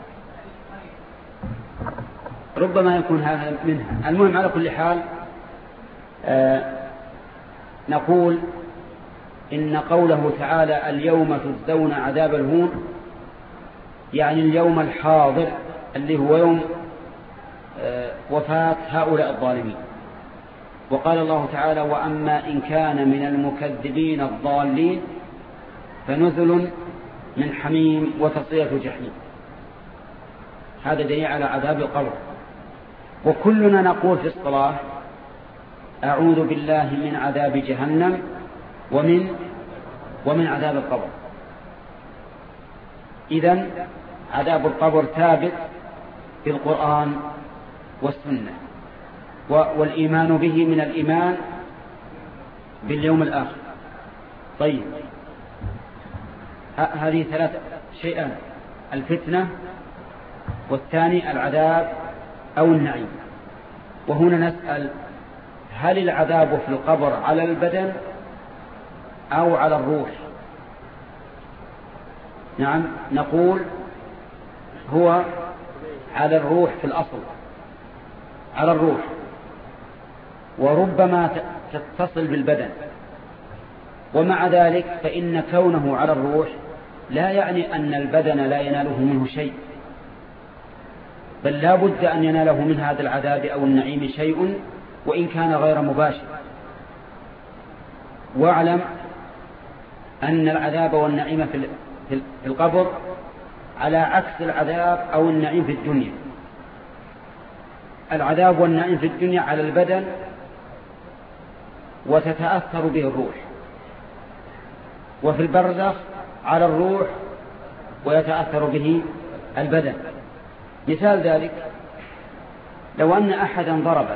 ربما يكون هذا منها. المهم على كل حال آه نقول إن قوله تعالى اليوم تجزون عذاب الهون، يعني اليوم الحاضر اللي هو يوم آه وفاة هؤلاء الظالمين. وقال الله تعالى وأما إن كان من المكذبين الضالين فنزل من حميم وتصلية جحيم. هذا دليل على عذاب القبر. وكلنا نقول في الصلاة أعوذ بالله من عذاب جهنم ومن ومن عذاب القبر. إذن عذاب القبر ثابت في القرآن والسنة، والإيمان به من الإيمان باليوم الآخر. طيب هذه ثلاث شيئان: الفتنة، والثاني العذاب أو النعيم. وهنا نسأل هل العذاب في القبر على البدن أو على الروح؟ نعم نقول هو على الروح في الأصل، على الروح، وربما تتصل بالبدن. ومع ذلك فإن كونه على الروح لا يعني أن البدن لا يناله منه شيء، بل لا بد أن يناله من هذا العذاب أو النعيم شيء وإن كان غير مباشر. واعلم أن العذاب والنعيم في القبر على عكس العذاب أو النعيم في الدنيا. العذاب والنعيم في الدنيا على البدن وتتأثر به الروح، وفي البرزخ على الروح ويتأثر به البدن. مثال ذلك لو أن أحدا ضربك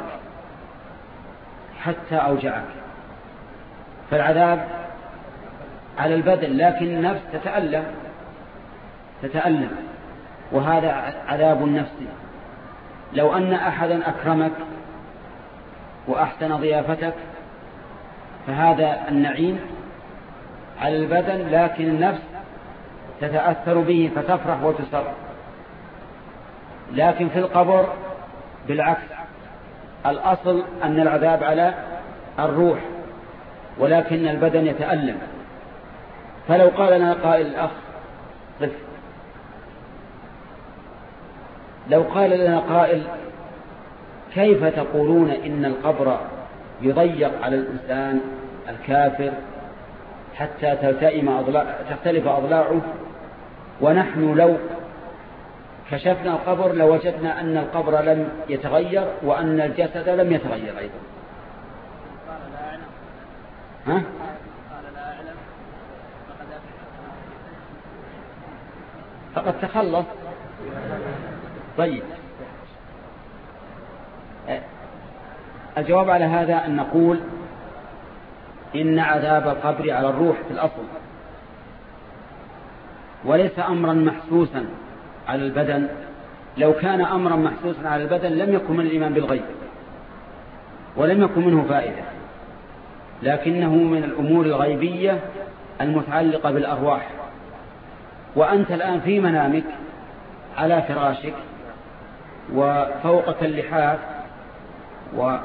حتى أوجعك، فالعذاب على البدن لكن النفس تتألم تتألم وهذا عذاب نفسي. لو أن أحدا أكرمك وأحسن ضيافتك فهذا النعيم على البدن، لكن النفس تتأثر به فتفرح وتسر. لكن في القبر بالعكس، الأصل أن العذاب على الروح ولكن البدن يتألم. فلو قال لنا قائل الأخ طف لو قال لنا قائل كيف تقولون إن القبر يضيق على الإنسان الكافر حتى تلتئم أضلاع تختلف أضلاعه، ونحن لو كشفنا القبر لوجدنا أن القبر لم يتغير وأن الجسد لم يتغير أيضا؟ ها؟ فقد تخلص. طيب الجواب على هذا أن نقول إن عذاب القبر على الروح في الأصل، وليس أمرا محسوسا على البدن. لو كان أمرا محسوسا على البدن لم يكن من الإيمان بالغيب ولم يكن منه فائدة، لكنه من الأمور الغيبية المتعلقة بالأرواح. وأنت الآن في منامك على فراشك وفوقك اللحاف و...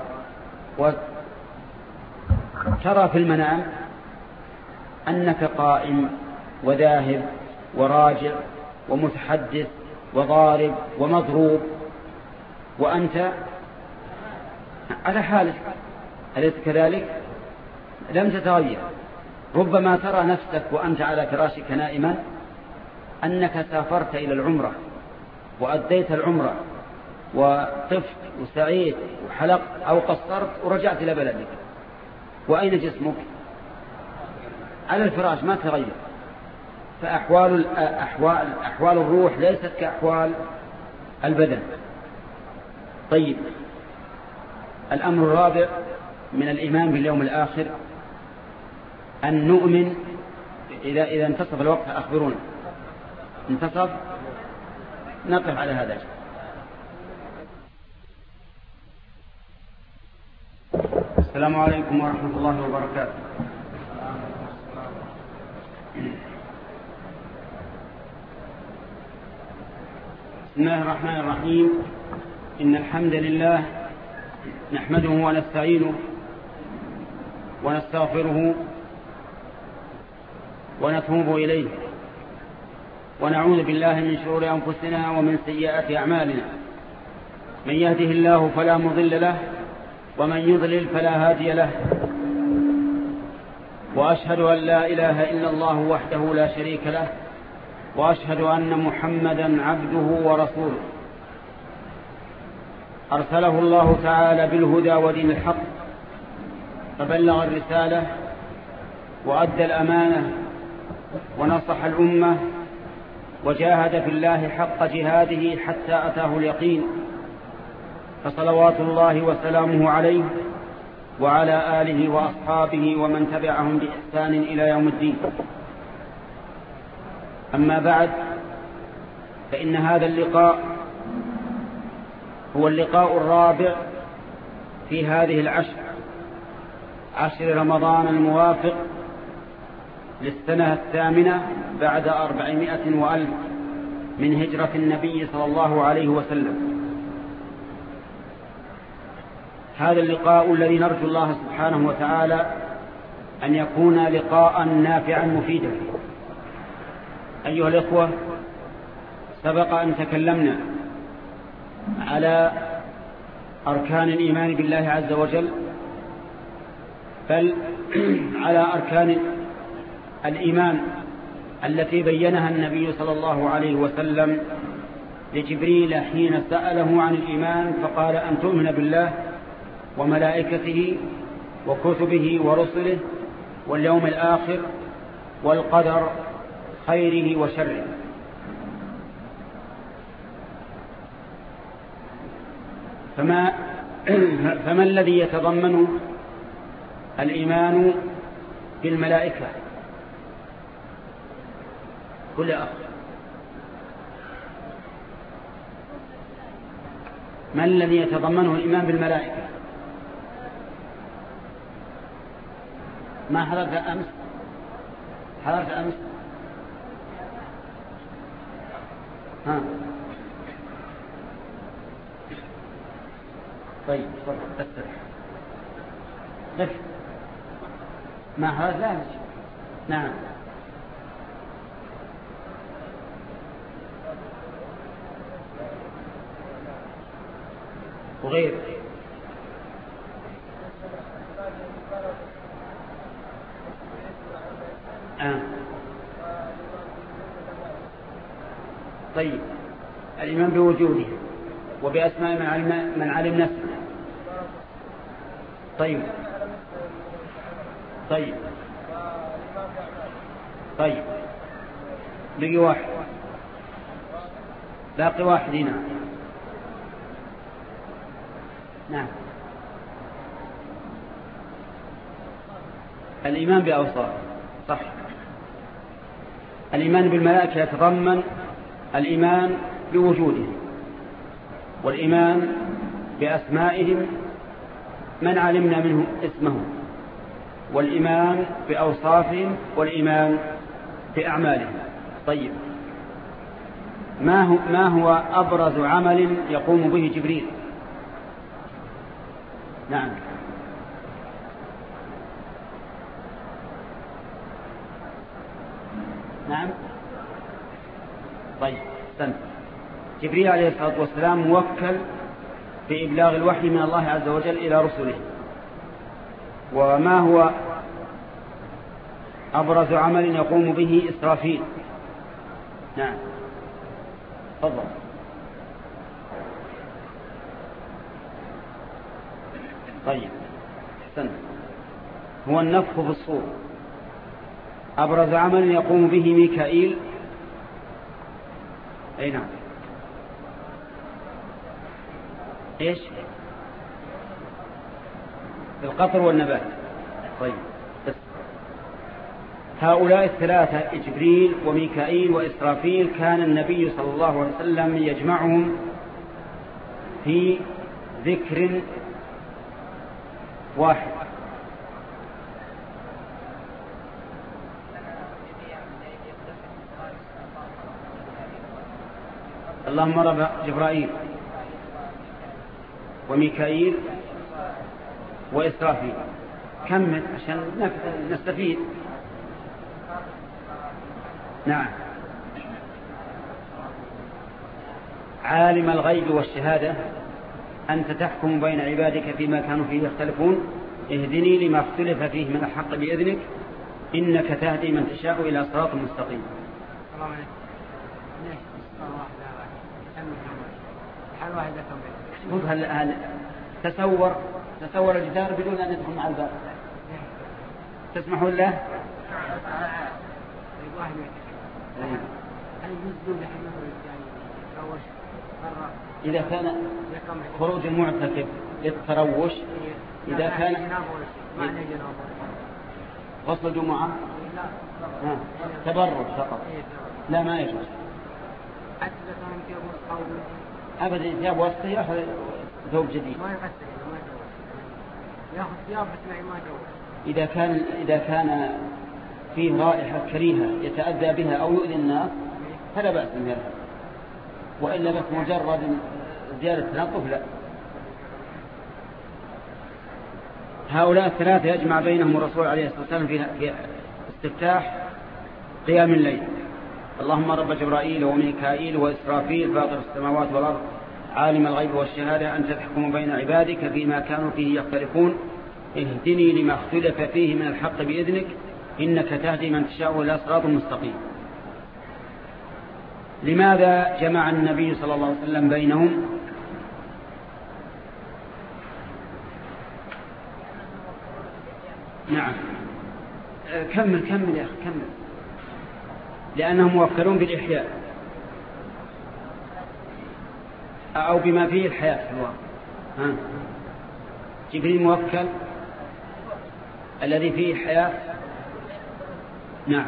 وترى في المنام أنك قائم وذاهب وراجع ومتحدث وضارب ومضروب وأنت على حالك، أليس كذلك؟ لم تتغير. ربما ترى نفسك وأنت على فراشك نائما أنك سافرت إلى العمرة وأديت العمرة وطفت وسعيت وحلقت أو قصرت ورجعت إلى بلدك، وأين جسمك؟ على الفراش ما تغير. فأحوال أحوال أحوال الروح ليست كأحوال البدن. طيب، الأمر الرابع من الإيمان باليوم الآخر أن نؤمن. إذا إذا انتصف الوقت أخبرونا. انتصف نقف على هذا. السلام عليكم ورحمة الله وبركاته. بسم الله الرحمن الرحيم. إن الحمد لله نحمده ونستعينه ونستغفره ونتوب إليه، ونعوذ بالله من شرور أنفسنا ومن سيئات أعمالنا. من يهده الله فلا مضل له، ومن يضلل فلا هادي له. وأشهد أن لا إله إلا الله وحده لا شريك له، وأشهد أن محمدا عبده ورسوله. أرسله الله تعالى بالهدى ودين الحق، فبلغ الرسالة وأدى الأمانة ونصح الأمة، وجاهد في الله حق جهاده حتى أتاه اليقين. فصلوات الله وسلامه عليه وعلى آله وأصحابه ومن تبعهم بإحسان إلى يوم الدين. أما بعد، فإن هذا اللقاء هو اللقاء الرابع في هذه العشر عشر رمضان الموافق للسنة الثامنة بعد أربعمائة وألف من هجرة النبي صلى الله عليه وسلم. هذا اللقاء الذي نرجو الله سبحانه وتعالى أن يكون لقاء نافعا مفيدا. أيها الإخوة، سبق أن تكلمنا على أركان الإيمان بالله عز وجل، بل على أركان الإيمان التي بينها النبي صلى الله عليه وسلم لجبريل حين سأله عن الإيمان، فقال أن تؤمن بالله وملائكته وكتبه ورسله واليوم الآخر والقدر خيره وشره. فما, فما الذي يتضمن الإيمان بالملائكة؟ كل أخ، ما الذي يتضمنه الإيمان بالملائكة؟ ما حضرت أمس؟ حضرت أمس؟ ها طيب تفضل. قف. ما حضرت؟ لا. نعم. وغير آه. طيب، الإيمان بوجوده وبأسماء من علم, من علم نفسه. طيب طيب طيب بقي واحد، باقي واحد هنا. نعم. الإيمان بأوصاف، صح. الإيمان بالملائكة يتضمن الإيمان بوجودهم، والإيمان بأسمائهم من علمنا منه اسمه، والإيمان بأوصافهم، والإيمان بأعمالهم. طيب، ما هو, ما هو أبرز عمل يقوم به جبريل؟ نعم. نعم. طيب، استنى. جبريل عليه الصلاة والسلام موكل بإبلاغ الوحي من الله عز وجل إلى رسله. وما هو أبرز عمل يقوم به إسرافيل؟ نعم، تفضل. طيب احسنت. هو النفخ في الصور أبرز عمل يقوم به ميكائيل. أي نعم. إيش؟ القطر والنبات. طيب بس. هؤلاء الثلاثة جبريل وميكائيل وإسرافيل كان النبي صلى الله عليه وسلم يجمعهم في ذكر واحد. اللهم رب جبرائيل وميكائيل وإسرافيل. كمل عشان نستفيد. نعم. عالم الغيب والشهادة أنت تحكم بين عبادك فيما كانوا فيه يختلفون اهدني لما اختلف فيه من الحق بإذنك إنك تهدي من تشاء إلى صراط مستقيم. هل هل تصور تصور الجدار بدون أن يدخل مع الباب. تسمحون له؟ إذا كان خروج المعتكف للتروش إذا كان غسل الجمعة تبرد فقط لا ما يجوز أبدا. ثياب وسطي يأخذ ثوب جديد. إذا كان إذا كان فيه رائحة كريهة يتأذى بها أو يؤذي الناس فلا بأس من هذا. وإلا بس مجرد زيادة تنظف لا. هؤلاء الثلاثة يجمع بينهم الرسول عليه الصلاة والسلام في استفتاح قيام الليل. اللهم رب جبرائيل وميكائيل وإسرافيل فاطر السماوات والأرض عالم الغيب والشهادة أنت تحكم بين عبادك فيما كانوا فيه يختلفون اهدني لما اختلف فيه من الحق بإذنك إنك تهدي من تشاء إلى صراط مستقيم. لماذا جمع النبي صلى الله عليه وسلم بينهم؟ نعم. كمل كمل يا أخي كمل. لأنهم موكلون بالإحياء أو بما فيه الحياة في الواقع. ها. جبريل موكل الذي فيه الحياة. نعم.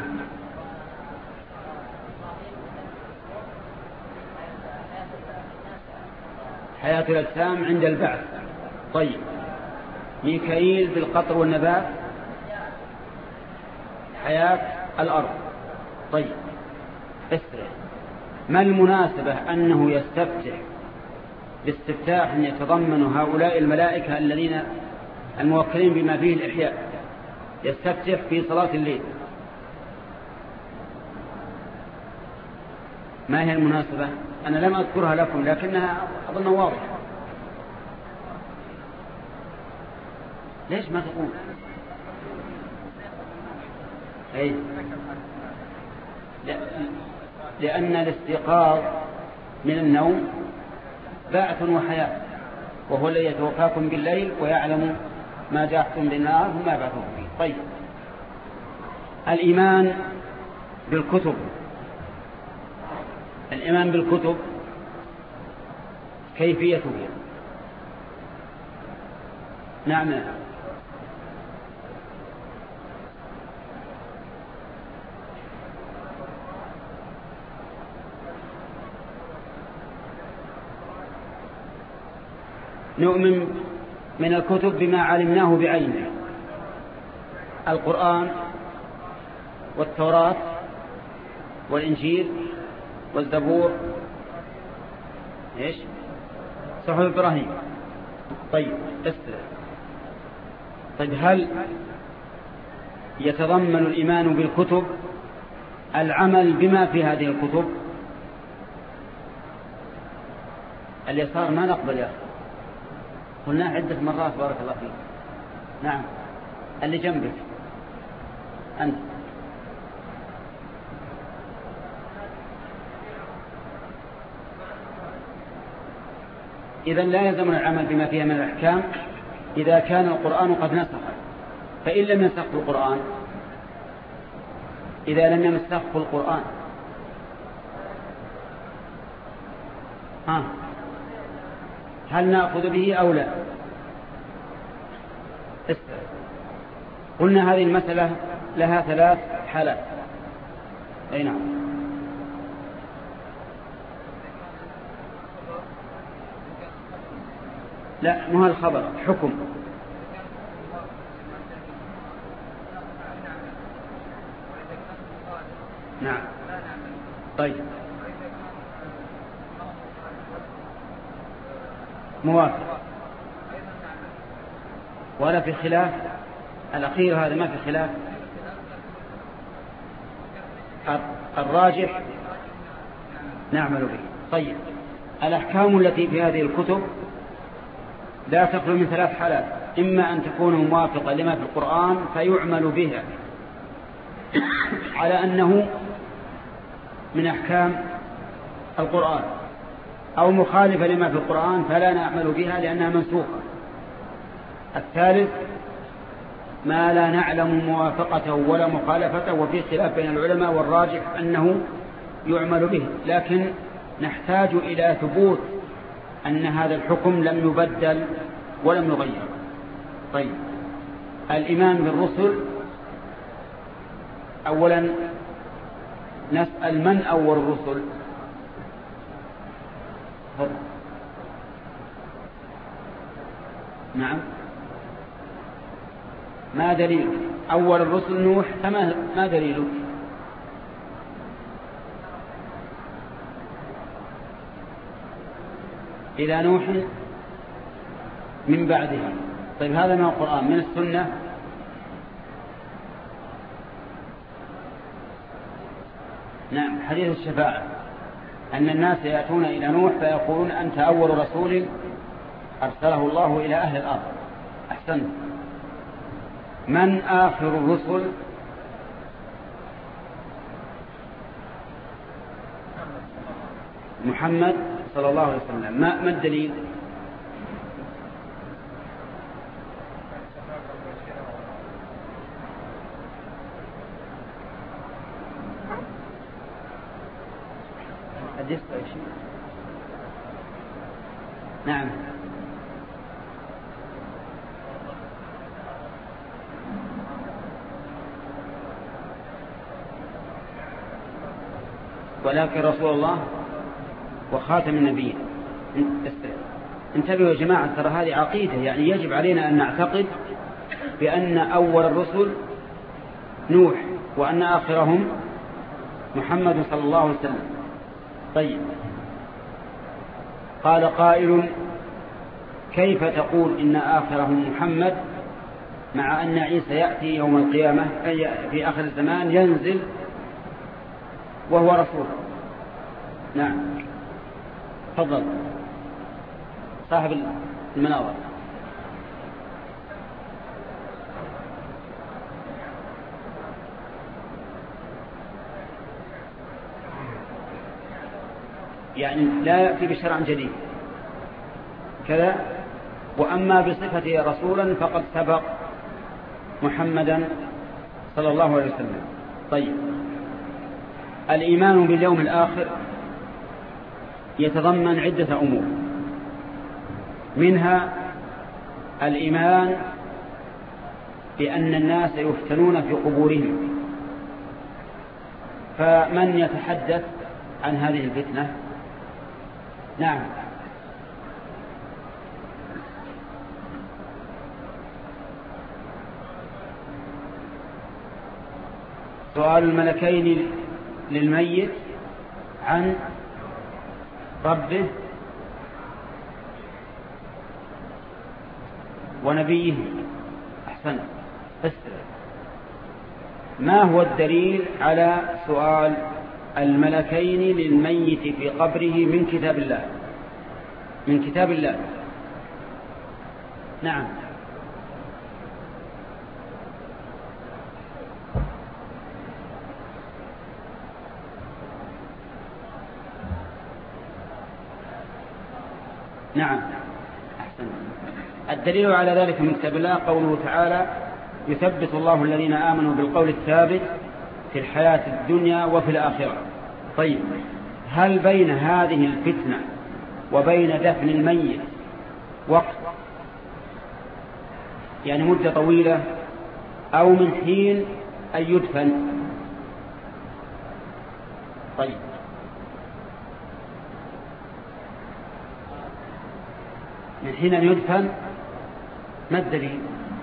حياة الأجسام عند البعث. طيب ميكائيل بالقطر والنبات حياة الأرض. طيب اسرع. ما المناسبة أنه يستفتح باستفتاح يتضمن هؤلاء الملائكة الذين الموكلين بما فيه الإحياء يستفتح في صلاة الليل؟ ما هي المناسبة؟ أنا لم أذكرها لكم لكنها أظن واضحة. ليش ما تقول؟ أي لأن الاستيقاظ من النوم باعث وحياة وهو الذي يتوفاكم بالليل ويعلم ما جاءتم بالنهار وما بعثكم فيه. طيب الإيمان بالكتب. الإيمان بالكتب كيفيته؟ نعم. نؤمن من الكتب بما علمناه بعينه. القرآن والتوراة والإنجيل والزبور إيش صحف إبراهيم. طيب استرى. طيب هل يتضمن الإيمان بالكتب العمل بما في هذه الكتب؟ اليسار ما نقبل يا أخي. قلنا عدة مرات بارك الله فيك. نعم اللي جنبك أنت. إذن لا يلزم العمل بما فيها من الأحكام إذا كان القرآن قد نسخ، فإن لم ينسخ القرآن، إذا لم ينسخ القرآن ها هل نأخذ به أو لا؟ قلنا هذه المسألة لها ثلاث حالات. أي نعم. لا، مو الخبر، حكم. نعم. طيب، موافق ولا في خلاف؟ الأخير هذا ما في خلاف. الراجح نعمل به. طيب، الأحكام التي في هذه الكتب لا تخلو من ثلاث حالات: إما أن تكون موافقة لما في القرآن فيعمل بها على أنه من أحكام القرآن، أو مخالفة لما في القرآن فلا نعمل بها لأنها منسوخة. الثالث ما لا نعلم موافقته ولا مخالفته وفي خلاف بين العلماء، والراجح أنه يعمل به، لكن نحتاج إلى ثبوت أن هذا الحكم لم يبدل ولم يغير. طيب، الإيمان بالرسل، أولا نسأل من أول الرسل؟ نعم، ما دليل أول الرسل نوح؟ فما ما دليله؟ إلى نوح من بعدها. طيب، هذا من القرآن. من السنة نعم، حديث الشفاعة، أن الناس يأتون إلى نوح فيقولون أنت أول رسول أرسله الله إلى أهل الأرض. أحسنت. من آخر الرسل؟ محمد صلى الله عليه وسلم. ما, ما الدليل؟ نعم، ولكن رسول الله وخاتم النبيين. انتبهوا يا جماعة، ترى هذه عقيدة، يعني يجب علينا أن نعتقد بأن أول الرسل نوح وأن آخرهم محمد صلى الله عليه وسلم. طيب، قال قائل: كيف تقول إن آخرهم محمد مع أن عيسى يأتي يوم القيامة أي في آخر الزمان ينزل وهو رسول؟ نعم، تفضل صاحب المناظر. يعني لا يأتي بشرع جديد كذا، وأما بصفته رسولا فقد سبق محمدا صلى الله عليه وسلم. طيب، الإيمان باليوم الآخر يتضمن عدة أمور، منها الإيمان بأن الناس يفتنون في قبورهم. فمن يتحدث عن هذه الفتنة؟ نعم، سؤال الملكين للميت عن ربه ونبيه. أحسن. بس ما هو الدليل على سؤال الملكين للميت في قبره من كتاب الله؟ من كتاب الله. نعم، نعم، أحسن. الدليل على ذلك من كتاب الله قوله تعالى يثبت الله الذين آمنوا بالقول الثابت في الحياة الدنيا وفي الآخرة. طيب هل بين هذه الفتنة وبين دفن الميت وقت، يعني مدة طويلة، أو من حين أن يدفن؟ طيب من حين أن يدفن ما الدليل؟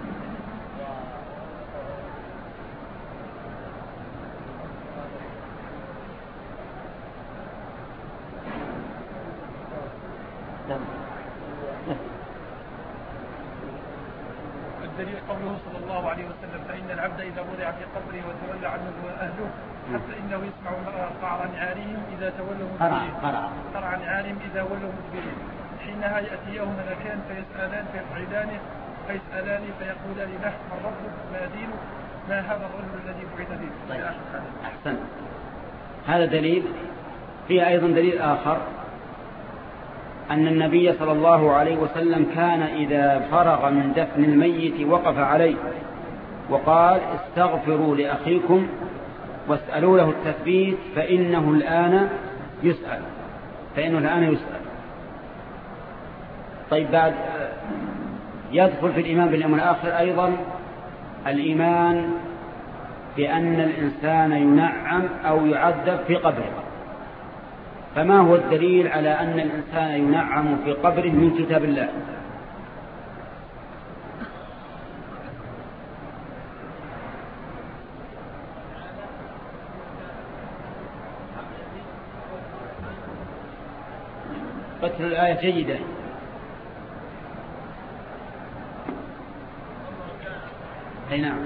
الدليل قوله صلى الله عليه وسلم فإن العبد إذا وضع في قبره وتولى عنه أهله حتى إنه يسمع قعر نعالهم إذا تولوا مدبرين قرع نعالهم إذا ولوا مدبرين حينها يأتي يوم ملكان فيسألان فيقعدانه فيسألان فيقولان له من ربك ما دينك ما هذا الرجل الذي بعث فيه. طيب. أحسن. هذا دليل. فيه أيضا دليل آخر أن النبي صلى الله عليه وسلم كان إذا فرغ من دفن الميت وقف عليه وقال استغفروا لأخيكم واسألوا له التثبيت فإنه الآن يسأل فإنه الآن يسأل. طيب بعد يدخل في الإيمان باليوم الآخر أيضا الإيمان بأن الإنسان ينعم أو يعذب في قبره. فما هو الدليل على أن الإنسان ينعم في قبره من كتاب الله؟ قتل الآية جيدة. أي نعم.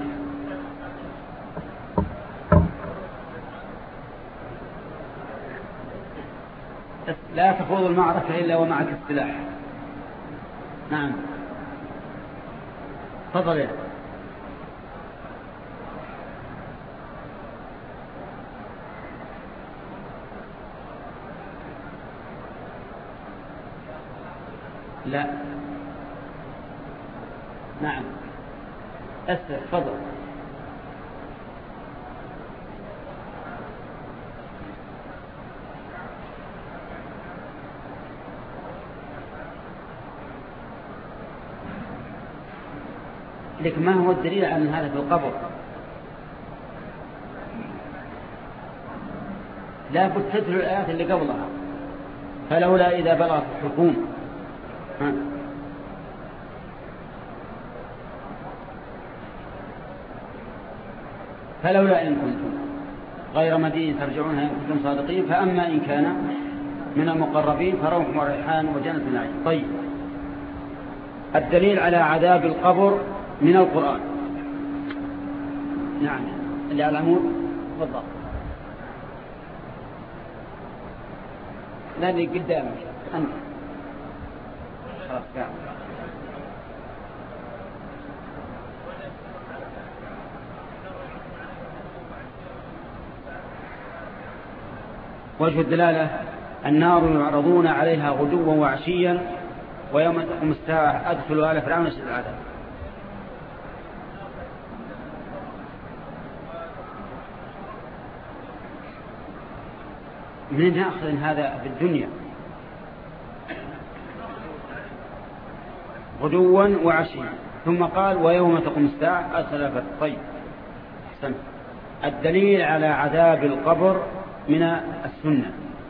لا تخوض المعركة إلا ومعك السلاح. نعم تفضل يا لا. نعم أستر تفضل. لكن ما هو الدليل على هذا في القبر؟ لا بد تتلو الآيات اللي قبلها فلولا إذا بلغت الحكوم ها. فلولا إن كنتم غير مدين ترجعونها إن كنتم صادقين فأما إن كان من المقربين فروح وريحان وجنة النعيم. طيب الدليل على عذاب القبر من القرآن. نعم اللي على العمود بالضبط. لا اللي قدامك أنت خلاص قاعد. وجه الدلالة النار يعرضون عليها غدوا وعشيا ويوم تقوم الساعة أدخلوا آل فرعون أشد العذاب. من نأخذ هذا في الدنيا غدوا وعشيا ثم قال ويوم تقوم الساعة أدخلوا آل فرعون. طيب أحسن. الدليل على عذاب القبر من السنة.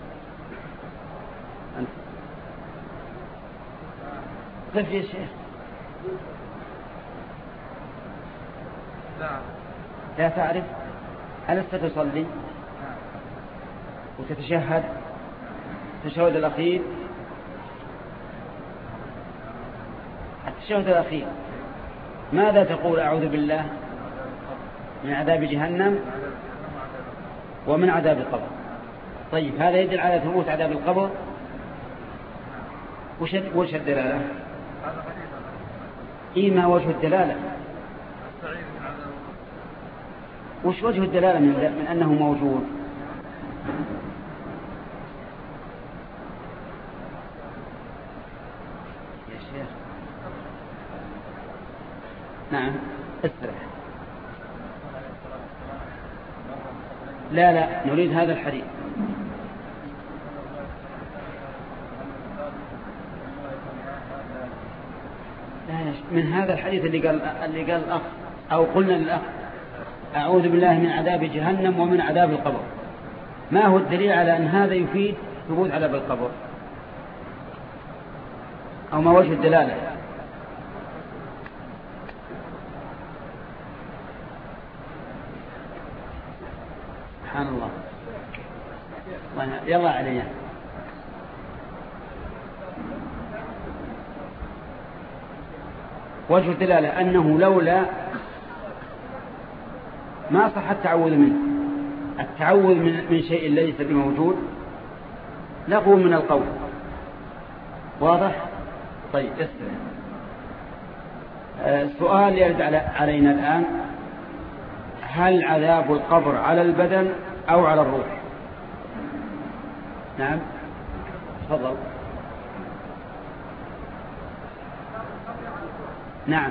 كيف يا شيخ؟ لا تعرف؟ ألست تصلي وتتشهد التشهد الأخير؟ التشهد الأخير ماذا تقول؟ أعوذ بالله من عذاب جهنم ومن عذاب القبر. طيب هذا يدل على ثبوت عذاب القبر. وش الدلالة؟ إيه ما وجه الدلالة؟ وش وجه الدلالة من, من أنه موجود؟ يا شيخ نعم استرح. لا لا نريد هذا الحديث. لا من هذا الحديث اللي قال اللي قال الأخ أو قلنا للأخ أعوذ بالله من عذاب جهنم ومن عذاب القبر. ما هو الدليل على أن هذا يفيد ثبوت عذاب القبر أو ما وجه الدلالة؟ سبحان الله. يلا علينا. وجه الدلالة أنه لولا ما صح التعوذ منه. التعوذ من شيء ليس بموجود لغو من القول. واضح؟ طيب اسمع. السؤال يرد علينا الآن: هل عذاب القبر على البدن أو على الروح؟ نعم تفضل. نعم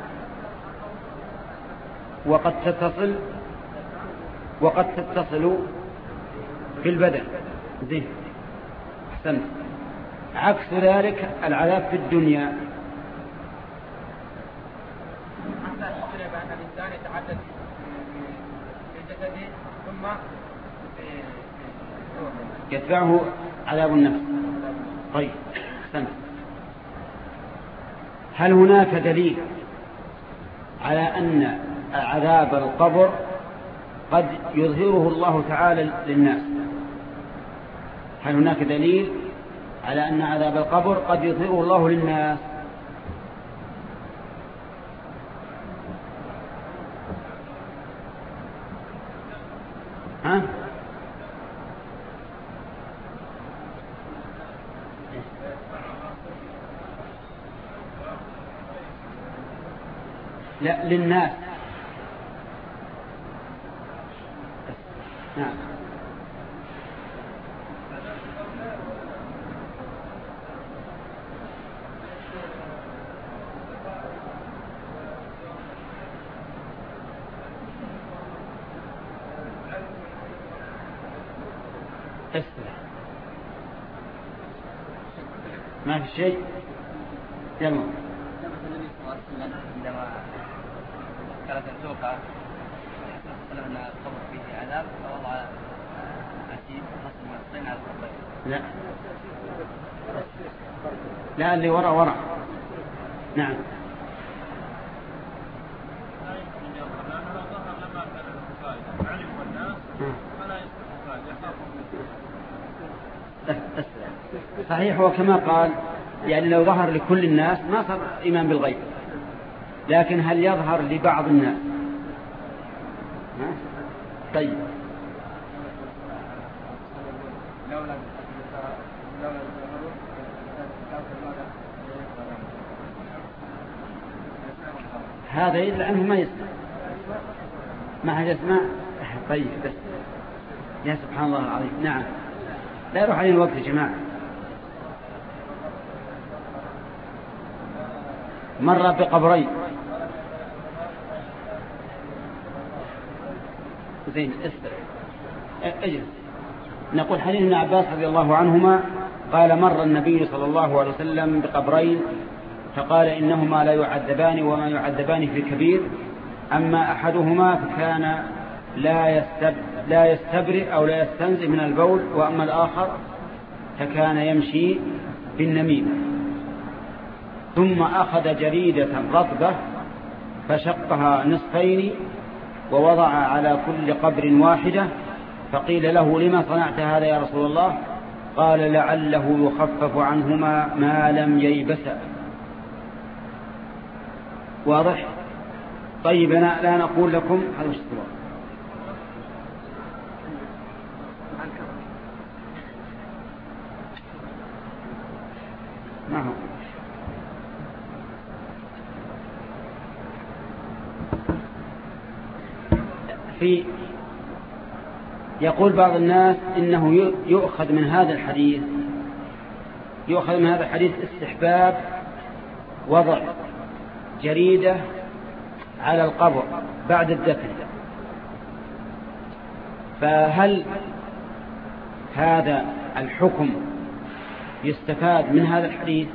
وقد تتصل وقد تتصل في البدن. زين أحسنت. عكس ذلك العذاب في الدنيا. حتى يشتري بأن الإنسان يتعدد في جسده ثم يتبعه عذاب النفس. طيب أحسنت. هل هناك دليل على أن عذاب القبر قد يظهره الله تعالى للناس؟ هل هناك دليل على أن عذاب القبر قد يظهره الله للناس؟ ها؟ لا للناس. نعم اسمع ما في شيء. يلا. النبي صلى الله عليه وسلم عندما كانت الزوقة أن القبر فيه عذاب فوضع عتيب خصم من الطين على القبر. لا لا اللي وراء وراء. نعم صحيح. وكما قال يعني لو ظهر لكل الناس ما صار إيمان بالغيب، لكن هل يظهر لبعض الناس؟ طيب هذا يدل عنه ما يسمع. ما حد يسمع. طيب بس يا سبحان الله العظيم. نعم لا يروح علينا الوقت يا جماعة. مر بقبرين. زين استر اجلس. نقول حديث ابن عباس رضي الله عنهما قال مر النبي صلى الله عليه وسلم بقبرين فقال إنهما لا يعذبان وما يعذبان في كبير، أما أحدهما فكان لا يستب لا يستبرئ أو لا يستنزئ من البول، وأما الآخر فكان يمشي بالنميمة. ثم أخذ جريدة رطبة فشقها نصفين ووضع على كل قبر واحدة، فقيل له لما صنعت هذا يا رسول الله؟ قال لعله يخفف عنهما ما لم ييبسا. واضح؟ طيب أنا لا نقول لكم هذا وش السؤال؟ ما هو في يقول بعض الناس إنه يؤخذ من هذا الحديث يؤخذ من هذا الحديث استحباب وضع جريدة على القبر بعد الدفن، فهل هذا الحكم يستفاد من هذا الحديث؟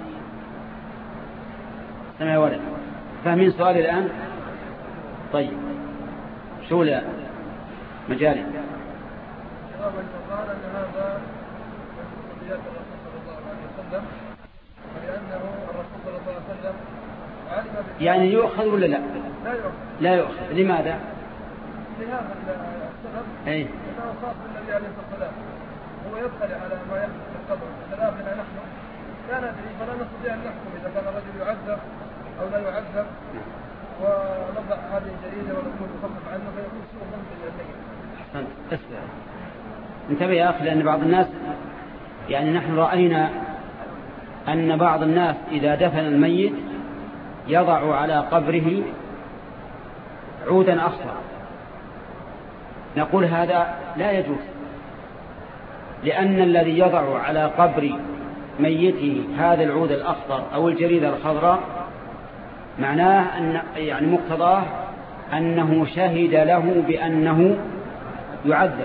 سمع ولد فاهمين سؤالي الآن؟ طيب شو لا مجالي؟ قال أن هذا قضيات الرسول صلى الله عليه وسلم، ولأنه الرسول صلى الله عليه وسلم علم يعني يؤخذ ولا لا؟ لا يؤخذ. لا يؤخذ. لماذا؟ لهذا السبب أي أنه خاص بالنبي عليه الصلاة والسلام، هو يدخل على ما يحدث في القبر خلافنا نحن لا ندري، فلا نستطيع أن نحكم إذا كان الرجل يعذب أو لا يعذب، ونضع هذه الجريدة ونقول نخفف عنه فيكون سوء ظن بالميت. أحسنت. اسمع انتبه يا أخي، لأن بعض الناس يعني نحن رأينا أن بعض الناس إذا دفن الميت يضع على قبره عودا أخضر، نقول هذا لا يجوز، لأن الذي يضع على قبر ميته هذا العود الأخضر أو الجريدة الخضراء معناه أن يعني مقتضاه أنه شهد له بأنه يعذب.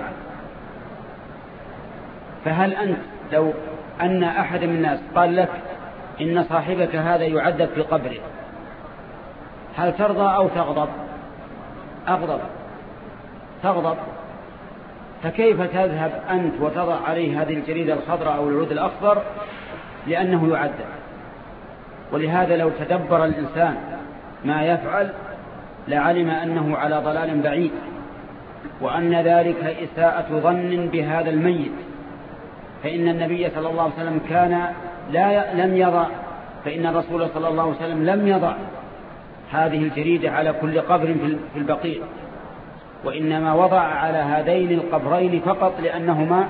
فهل أنت لو أن أحد من الناس قال لك إن صاحبك هذا يعذب في قبره، هل ترضى أو تغضب؟ أغضب، تغضب. فكيف تذهب أنت وتضع عليه هذه الجريدة الخضراء أو العود الأخضر لأنه يعذب؟ ولهذا لو تدبر الإنسان ما يفعل لعلم أنه على ضلال بعيد، وأن ذلك إساءة ظن بهذا الميت. فإن النبي صلى الله عليه وسلم كان لا لم يضع فإن الرسول صلى الله عليه وسلم لم يضع هذه الجريدة على كل قبر في البقيع، وإنما وضع على هذين القبرين فقط لأنهما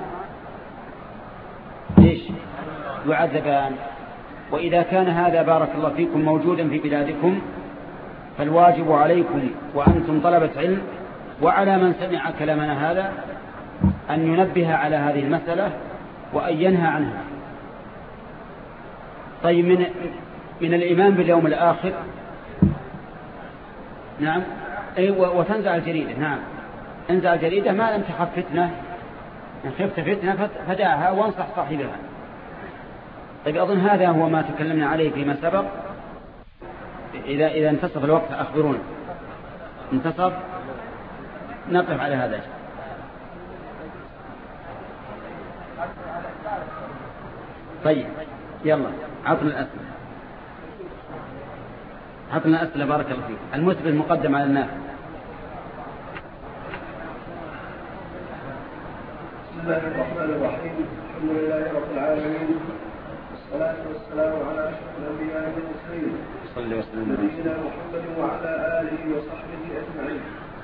ليش يعذبان. وإذا كان هذا بارك الله فيكم موجودا في بلادكم فالواجب عليكم وأنتم طلبة علم وعلى من سمع كلامنا هذا أن ينبه على هذه المسألة وأن ينهى عنها. طيب من من الإيمان باليوم الآخر، نعم، أي وتنزع الجريدة، نعم، انزع الجريدة ما لم تخف فتنة، إن خفت فتنة فدعها وانصح صاحبها. طيب أظن هذا هو ما تكلمنا عليه فيما سبق. إذا إذا انتصف الوقت أخبرونا، انتصف نقف على هذا. طيب يلا عطنا الأسئلة، عطنا الأسئلة بارك الله فيك. المثبت المقدم على النافع. بسم الله الرحمن الرحيم، الحمد لله رب العالمين، والصلاة والسلام على أشرف الأنبياء والمرسلين نبينا محمد وعلى آله وصحبه أجمعين.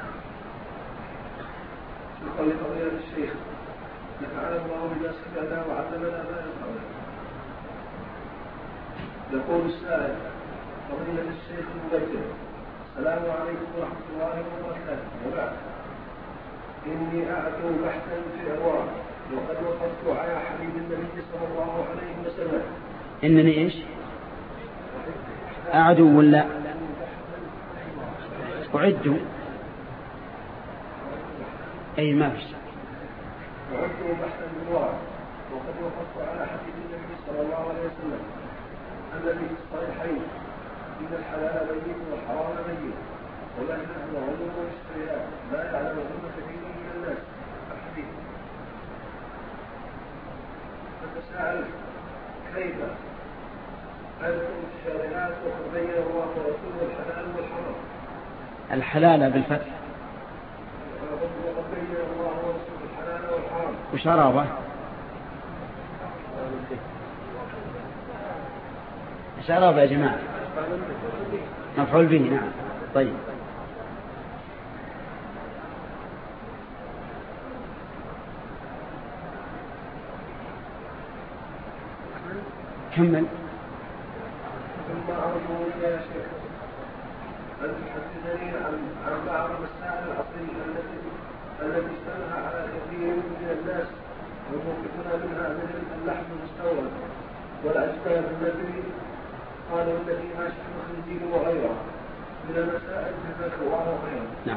شكرا لفضيلة الشيخ، نفعنا الله بما سمعنا وعلمنا ما ينفعنا. يقول السائل: فضيلة الشيخ المبجل، السلام عليكم ورحمة الله وبركاته، وبعد، إني أعدو بحثا في الأرواح وقد وقفت على حبيب النبي صلى الله عليه وسلم. إنني إيش؟ أعدو ولا أعدوا؟ أي ما فيش. أعدو بحثا في الأرواح وقد وقفت على حبيب النبي صلى الله عليه وسلم الذي في الصحيحين: إن الحلال بين والحرام بين ولكن العلوم والاشتباهات لا يعلمهن كثير من الناس. الحديث. فتساءل: كيف أنتم الشارعات وقد بين الله ورسوله الحلال والحرام؟ الحلال بالفتح وقد بين الله ورسوله الحلال والحرام. وشرابه شراب يا جماعة مفعول به. نعم. طيب كمل. ثم أرجو يا شيخ أن تحدثني عن عن بعض المسائل الأصلية التي التي اشتبه على كثير من الناس وموقفنا منها مثل اللحم المستورد والأجساد التي قالوا التي ما شبه الخنزير وغيرها، من المسائل المذكورة وغيرها. نعم.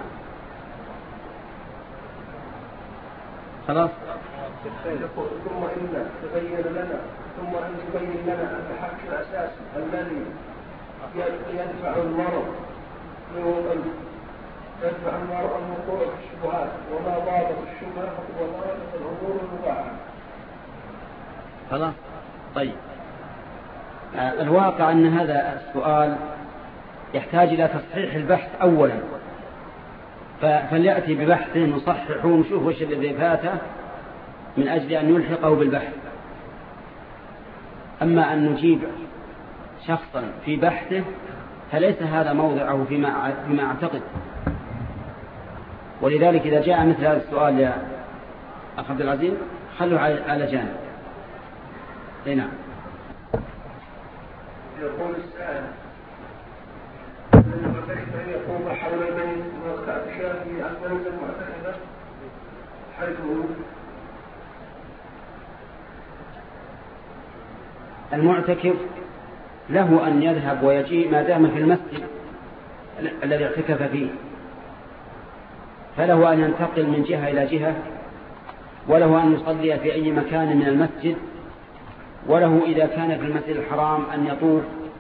خلاص. ثم إن تبين لنا ثم أن تبين لنا أن الحق الأساسي الذي يدفع المرء يدفع المرء من وقوع الشبهات وما ضابط الشبهة هو ضابط الأمور المباحة. خلاص. طيب. آه الواقع أن هذا السؤال يحتاج إلى تصحيح البحث أولا، فليأتي ببحث نصححه ونشوف وش الذي فاته من أجل أن يلحقه بالبحث. أما أن نجيب شخصا في بحثه فليس هذا موضعه فيما فيما أعتقد. ولذلك إذا جاء مثل هذا السؤال يا أخ عبد العزيز خلوا على جانب. هنا يقول السائل أن المعتكف أن يقوم حول الميت وقت اعتكافه عن منزل المعتكفة حيث المعتكف له أن يذهب ويجيء ما دام في المسجد الذي اعتكف فيه، فله أن ينتقل من جهة إلى جهة، وله أن يصلي في أي مكان من المسجد، وله إذا كان في المسجد الحرام أن يطوف،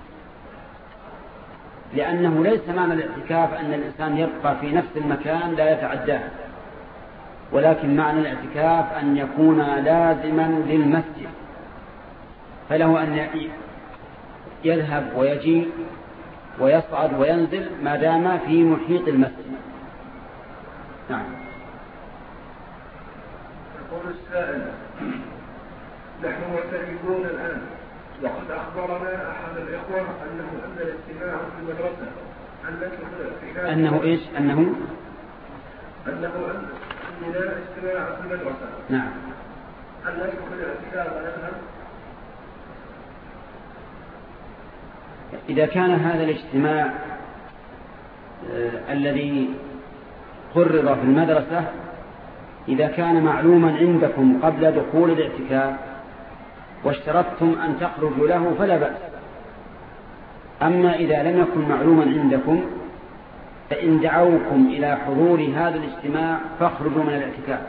لأنه ليس معنى الاعتكاف أن الإنسان يبقى في نفس المكان لا يتعداه، ولكن معنى الاعتكاف أن يكون لازما للمسجد، فله أن يذهب ويجيء ويصعد وينزل ما دام في محيط المسجد. نعم. يقول السائل نحن معترفون الآن وقد أخبرنا أحد الإخوة أنه أن الاجتماع في المدرسة أنه أنه إيش أنه أنه أننا اجتماع في المدرسة. نعم. هل ندخل الاعتكاف ونذهب؟ إذا كان هذا الاجتماع آه الذي قرر في المدرسة إذا كان معلوما عندكم قبل دخول الاعتكاف واشترطتم أن تخرجوا له فلا بأس. أما إذا لم يكن معلوما عندكم فإن دعوكم إلى حضور هذا الاجتماع فاخرجوا من الاعتكاف،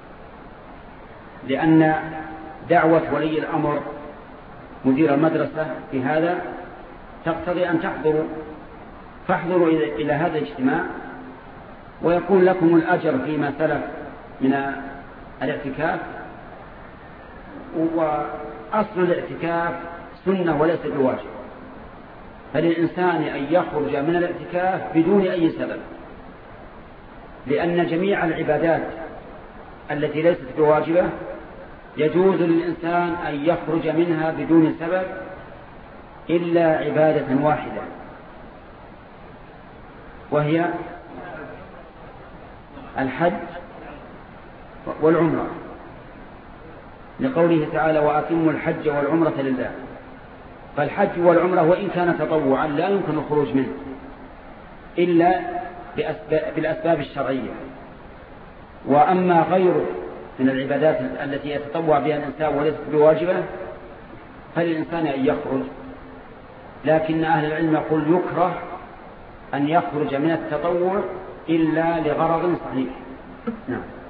لأن دعوة ولي الأمر مدير المدرسة في هذا تقتضي أن تحضروا، فاحضروا إلى هذا الاجتماع ويكون لكم الأجر فيما سلف من الاعتكاف. وأصل الاعتكاف سنة وليس بواجب، فللإنسان أن يخرج من الاعتكاف بدون أي سبب، لأن جميع العبادات التي ليست بواجبة يجوز للإنسان أن يخرج منها بدون سبب إلا عبادة واحدة وهي الحج والعمرة، لقوله تعالى وأتموا الحج والعمرة لله. فالحج والعمرة وإن كان تطوعا لا يمكن الخروج منه إلا بالأسباب الشرعية. وأما غيره من العبادات التي يتطوع بها الإنسان وليست بواجبة فللإنسان أن يخرج، لكن أهل العلم يقول يكره أن يخرج من التطوع إلا لغرض صحيح. نعم.